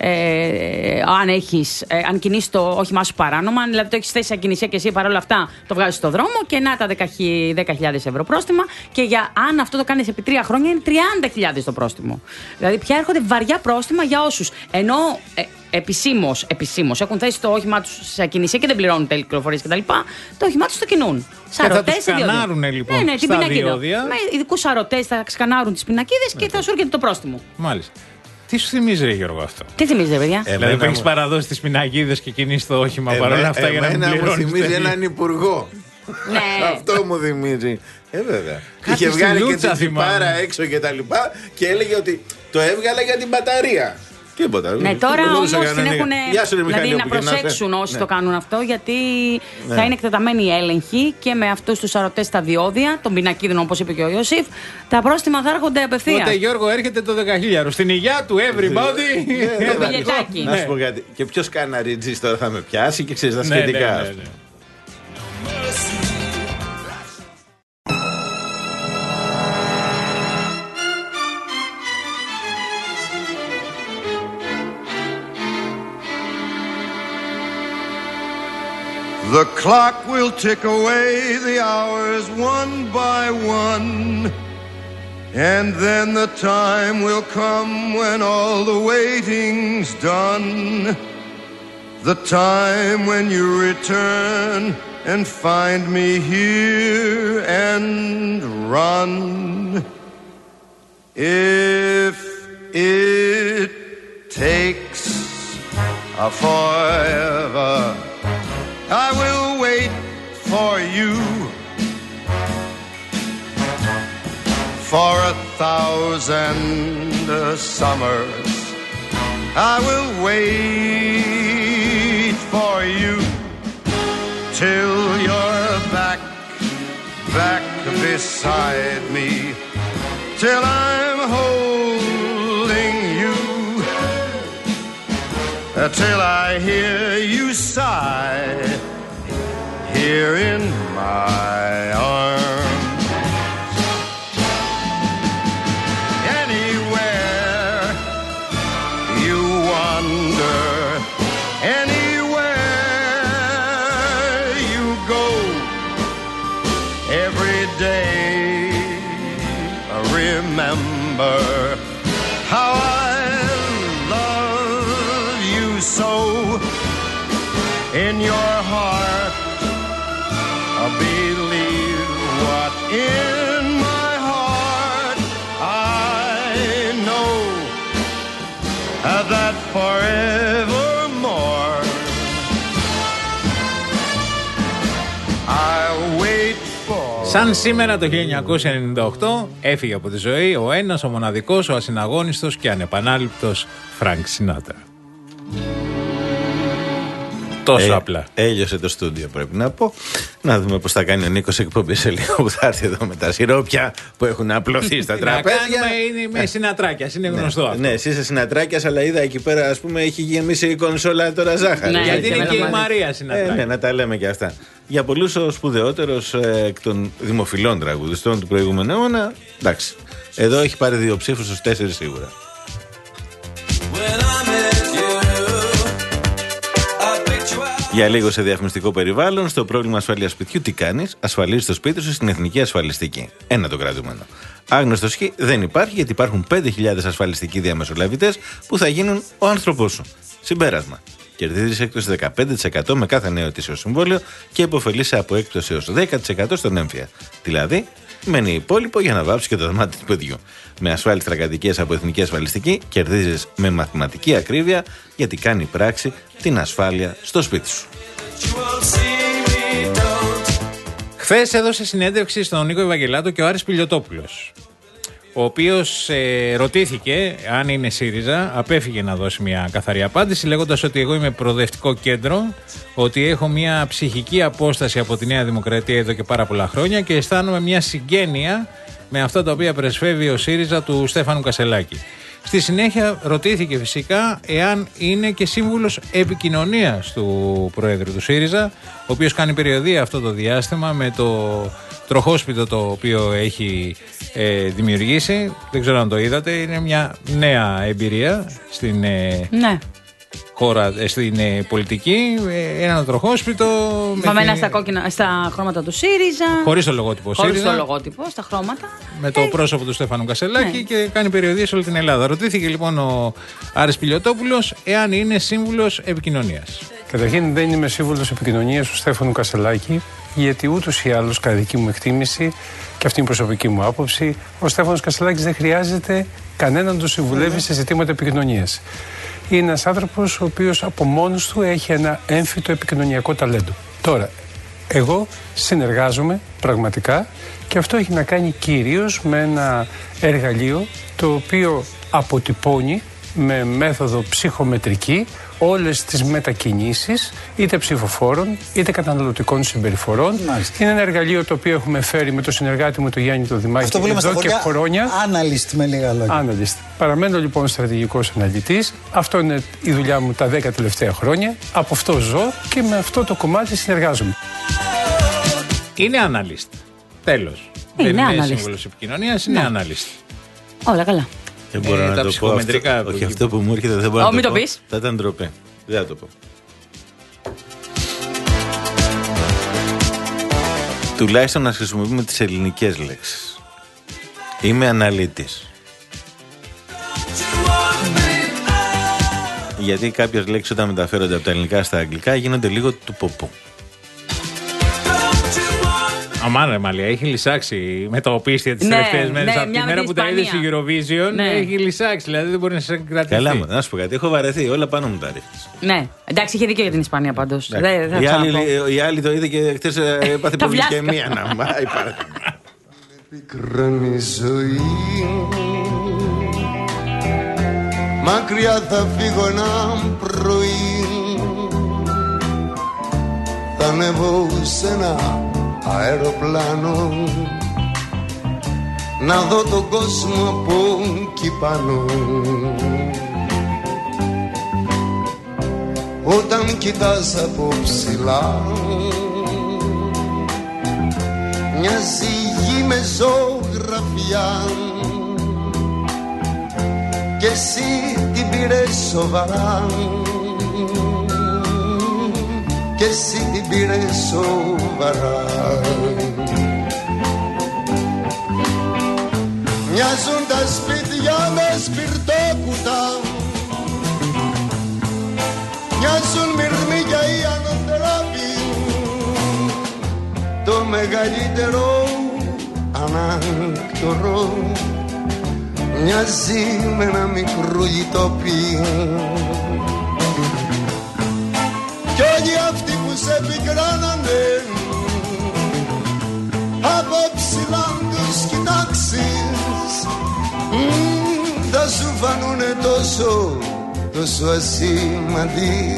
Ε, αν έχεις, ε, αν κινείς το όχημά σου παράνομα, δηλαδή το έχεις θέσει σε ακινησία και εσύ παρόλα αυτά το βγάζεις στο δρόμο και να τα δέκα χιλιάδες ευρώ πρόστιμα. Και για αν αυτό το κάνεις επί τρία χρόνια είναι τριάντα χιλιάδες το πρόστιμο. Δηλαδή πια έρχονται βαριά πρόστιμα για όσους ενώ ε, επισήμως, επισήμως έχουν θέσει το όχημά τους σε ακινησία και δεν πληρώνουν τέλη κυκλοφορίας κτλ. Το όχημά τους το κινούν. Σαρωτές σε διόδια. Σκανάρουν λοιπόν ναι, ναι, στα διόδια. Με ειδικούς σαρωτές θα σκανάρουν τις πινακίδες και θα σου έρχεται το πρόστιμο. Μάλιστα. Τι σου θυμίζει, ρε Γιώργο, αυτό? Τι θυμίζει, ρε παιδιά? Ε, δηλαδή που έχεις παραδώσει τις πινακίδες και κινείς το όχημα ε, παρόλα αυτά για να μην πληρώνεις. Μου θυμίζει έναν υπουργό. Ναι. Αυτό μου θυμίζει. Ε, βέβαια. Είχε βγάλει και την τσιπάρα έξω και τα λοιπά και έλεγε ότι το έβγαλε για την μπαταρία. Τίποτα. Ναι, τώρα όμως την έχουν. Δηλαδή να προσέξουν όσοι ναι. το κάνουν αυτό, γιατί ναι. θα είναι εκτεταμένη η έλεγχη και με αυτούς τους σαρωτές στα διόδια, των πινακίδων όπως είπε και ο Ιωσήφ, τα πρόστιμα θα έρχονται απευθείας. Οπότε, Γιώργο, έρχεται το δεκαχίλιαρο. Στην υγεία του, everybody. Το πιλετάκι. Να σου πω κάτι. Και ποιος κάνει ριτζής τώρα θα με πιάσει και ξέρεις τα σχετικά. The clock will tick away the hours one by one, and then the time will come when all the waiting's done. The time when you return and find me here and run. If it takes a forever, I will wait for you for a thousand uh, summers. I will wait for you till you're back, back beside me, till I'm holding you, uh, till I hear you sigh here in my arms. Anywhere you wander, anywhere you go, remember how I love you so. In your heart, I believe what in my heart I know that forevermore I'll wait for. Σαν σήμερα το χίλια εννιακόσια ενενήντα οκτώ έφυγε από τη ζωή ο ένας, ο μοναδικός, ο ασυναγώνιστος και ανεπανάληπτος Φρανκ Σινάτρα. Τόσο ε, απλά. Έλειωσε το στούντιο, πρέπει να πω. Να δούμε πώς θα κάνει ο Νίκος εκπομπή σε λίγο που θα έρθει εδώ με τα σιρόπια που έχουν απλωθεί στα τραπέζια. Να κάνουμε είναι με συνατράκιας, είναι γνωστό ναι, αυτό. Ναι, εσύ είσαι συνατράκιας, αλλά είδα εκεί πέρα, ας πούμε, έχει γεμίσει η κονσόλα τώρα ζάχαρη. Ναι, γιατί είναι και η Μαρία συνατράκια. Ε, ναι, να τα λέμε και αυτά. Για πολλούς ο σπουδαιότερος ε, εκ των δημοφιλών τραγουδιστών του προηγούμενου αιώνα, εντάξει. Εδώ έχει πάρει δύο ψήφους στους τέσσερις σίγουρα. Για λίγο σε διαφημιστικό περιβάλλον, στο πρόβλημα ασφαλείας σπιτιού, τι κάνεις? Ασφαλίζεις το σπίτι σου στην Εθνική Ασφαλιστική. Ένα το κρατούμενο. Άγνωστο χ δεν υπάρχει, γιατί υπάρχουν πέντε χιλιάδες ασφαλιστικοί διαμεσολαβητές που θα γίνουν ο άνθρωπός σου. Συμπέρασμα. Κερδίζεις έκπτωση δεκαπέντε τοις εκατό με κάθε νέο ετήσιο συμβόλαιο και υποφελείσαι από έκπτωση έως δέκα τοις εκατό στον έμφυα. Δηλαδή, μένει υπόλοιπο για να βάψει και το δωμάτι του παιδιού. Με ασφάλιστρα κατοικίας από Εθνική Ασφαλιστική κερδίζεις με μαθηματική ακρίβεια, γιατί κάνει πράξη την ασφάλεια στο σπίτι σου. Χθες έδωσε συνέντευξη στον Νίκο Ευαγγελάτο και ο Άρης Πιλιοτόπουλος, ο οποίος ε, ρωτήθηκε αν είναι ΣΥΡΙΖΑ, απέφυγε να δώσει μια καθαρή απάντηση, λέγοντας ότι εγώ είμαι προοδευτικό κέντρο, ότι έχω μια ψυχική απόσταση από τη Νέα Δημοκρατία εδώ και πάρα πολλά χρόνια και αισθάνομαι μια συγγένεια με αυτά τα οποία πρεσβεύει ο ΣΥΡΙΖΑ του Στέφανου Κασελάκη. Στη συνέχεια ρωτήθηκε φυσικά εάν είναι και σύμβουλος επικοινωνίας του Προέδρου του ΣΥΡΙΖΑ, ο οποίος κάνει περιοδεία αυτό το διάστημα με το τροχόσπιτο το οποίο έχει ε, δημιουργήσει. Δεν ξέρω αν το είδατε, είναι μια νέα εμπειρία στην ε, ναι. χώρα, ε, στην ε, πολιτική. Ε, ένα τροχόσπιτο Βαμμένα τη... στα, κόκκινα, στα χρώματα του ΣΥΡΙΖΑ. Χωρίς το λογότυπο Χωρίς ΣΥΡΙΖΑ. το λογότυπο, στα χρώματα. Με το ε. πρόσωπο του Στέφανου Κασελάκη, ναι. Και κάνει περιοδίες σε όλη την Ελλάδα. Ρωτήθηκε λοιπόν ο Άρης Πιλιοτόπουλος εάν είναι σύμβουλος επικοινωνίας. Καταρχήν δεν είμαι σύμβουλος επικοινωνίας του Στέφανου Κασελάκη, γιατί ούτως ή άλλως, κατά δική μου εκτίμηση, και αυτή είναι η προσωπική μου άποψη, ο Στέφανος Κασελάκης δεν χρειάζεται κανέναν να του συμβουλεύει σε ζητήματα επικοινωνίας. Είναι ένας άνθρωπος ο οποίος από μόνος του έχει ένα έμφυτο επικοινωνιακό ταλέντο. Τώρα, εγώ συνεργάζομαι πραγματικά και αυτό έχει να κάνει κυρίως με ένα εργαλείο το οποίο αποτυπώνει με μέθοδο ψυχομετρική όλες τις μετακινήσεις είτε ψηφοφόρων είτε καταναλωτικών συμπεριφορών. Μάλιστα. Είναι ένα εργαλείο το οποίο έχουμε φέρει με το συνεργάτη μου τον Γιάννη το Δημάκη αυτό που λέμε εδώ και χρόνια. Analyst με λίγα λόγια. Analyst. Παραμένω λοιπόν στρατηγικός αναλυτής. Αυτό είναι η δουλειά μου τα δέκα τελευταία χρόνια. Από αυτό ζω και με αυτό το κομμάτι συνεργάζομαι. Είναι analyst. Τέλος. Είναι Δεν είναι analyst. σύμβουλος επικοινωνίας, είναι ναι. analyst. Όλα καλά. Δεν μπορώ ε, να τα το πω. Αυτό, όχι, αυτό που μου έρχεται δεν μπορώ Ω, να μην το, το πω. πεις. Θα ήταν ντροπή. Δεν θα το πω. Τουλάχιστον να χρησιμοποιούμε τις ελληνικές λέξεις. Είμαι αναλύτης. Γιατί κάποιες λέξεις όταν μεταφέρονται από τα ελληνικά στα αγγλικά γίνονται λίγο του ποπού. Αμάν ρε Μαλία, έχει λυσάξει με τα οπίστια τις ναι, τελευταίες μέρες. Ναι, από τη μέρα που τα είδε στη Eurovision, ναι. Έχει λυσάξει, δηλαδή δεν μπορεί να σε κρατήσει. Καλά μου, να σου πω κάτι, έχω βαρεθεί, όλα πάνω μου τα ρίχνεις. Ναι, εντάξει, είχε δίκιο για την Ισπανία πάντως. Δεν θα η, άλλη, η άλλη το είδε και χτες έπαθε πολυκαιμία να πάει πάρα. Πικράνει ζωή, μακριά θα φύγω ένα πρωί, θα ανέβω σε ένα αεροπλάνο να δω τον κόσμο από εκεί πάνω. Όταν κοιτάς από ψηλά μοιάζει γη με ζωγραφιά και εσύ την πήρες σοβαρά και εσύ την πήρες σοβαρά. Μοιάζουν τα σπίτια με σπιρτόκουτα, μοιάζουν μυρμήκια οι ανατράποι. Το μεγαλύτερο ανάκτορο μοιάζει με ένα μικρό λιτόπι. Κι όλοι αυτοί που σε πικράνανε από ψηλά τους κοιτάξεις, μ, θα σου φανούνε τόσο, τόσο ασήμαντοι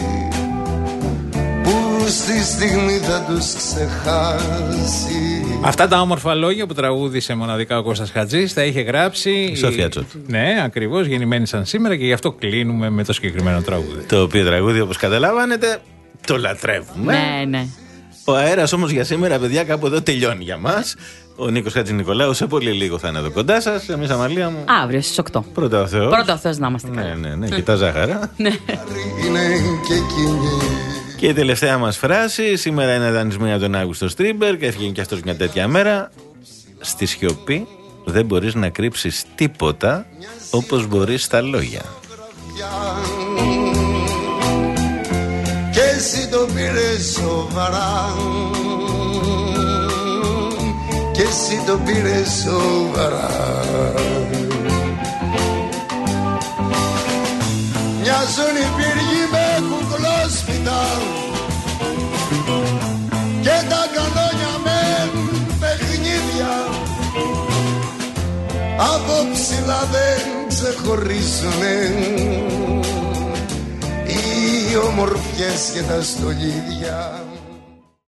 που στη στιγμή θα τους ξεχάσει. Αυτά τα όμορφα λόγια που τραγούδισε μοναδικά ο Κώστας Χατζής τα είχε γράψει η Σοφία Τσότ. Ναι, ακριβώς, γεννημένη σαν σήμερα, και γι' αυτό κλείνουμε με το συγκεκριμένο τραγούδι. Το οποίο τραγούδι, όπως καταλαβαίνετε, το λατρεύουμε. Ναι, ναι. Ο αέρας όμως για σήμερα, παιδιά, κάπου εδώ τελειώνει για μας. Ο Νίκος Χατζηνικολάου σε πολύ λίγο θα είναι εδώ κοντά σας. Εμείς, Αμαλία μου, αύριο στις οκτώ. Πρώτα ο Θεός. Πρώτα ο Θεός να είμαστε καλά. Ναι, ναι, ναι, και τα ζάχαρα. Ναι. Και η τελευταία μας φράση. Σήμερα είναι δανεισμένα τον Αύγουστο Στρίμπερ και έφυγε και αυτός μια τέτοια μέρα. Στη σιωπή δεν μπορείς να κρύψεις τίποτα όπως μπορείς στα λόγια. Και εσύ το πήρες σοβαρά, και εσύ το πήρες σοβαρά. Μοιάζουν οι πύργοι με κουκλόσπιτα και τα κανόνια με παιχνίδια. Από ψηλά δεν ξεχωρίζουνε οι ομορφιές και τα στολίδια.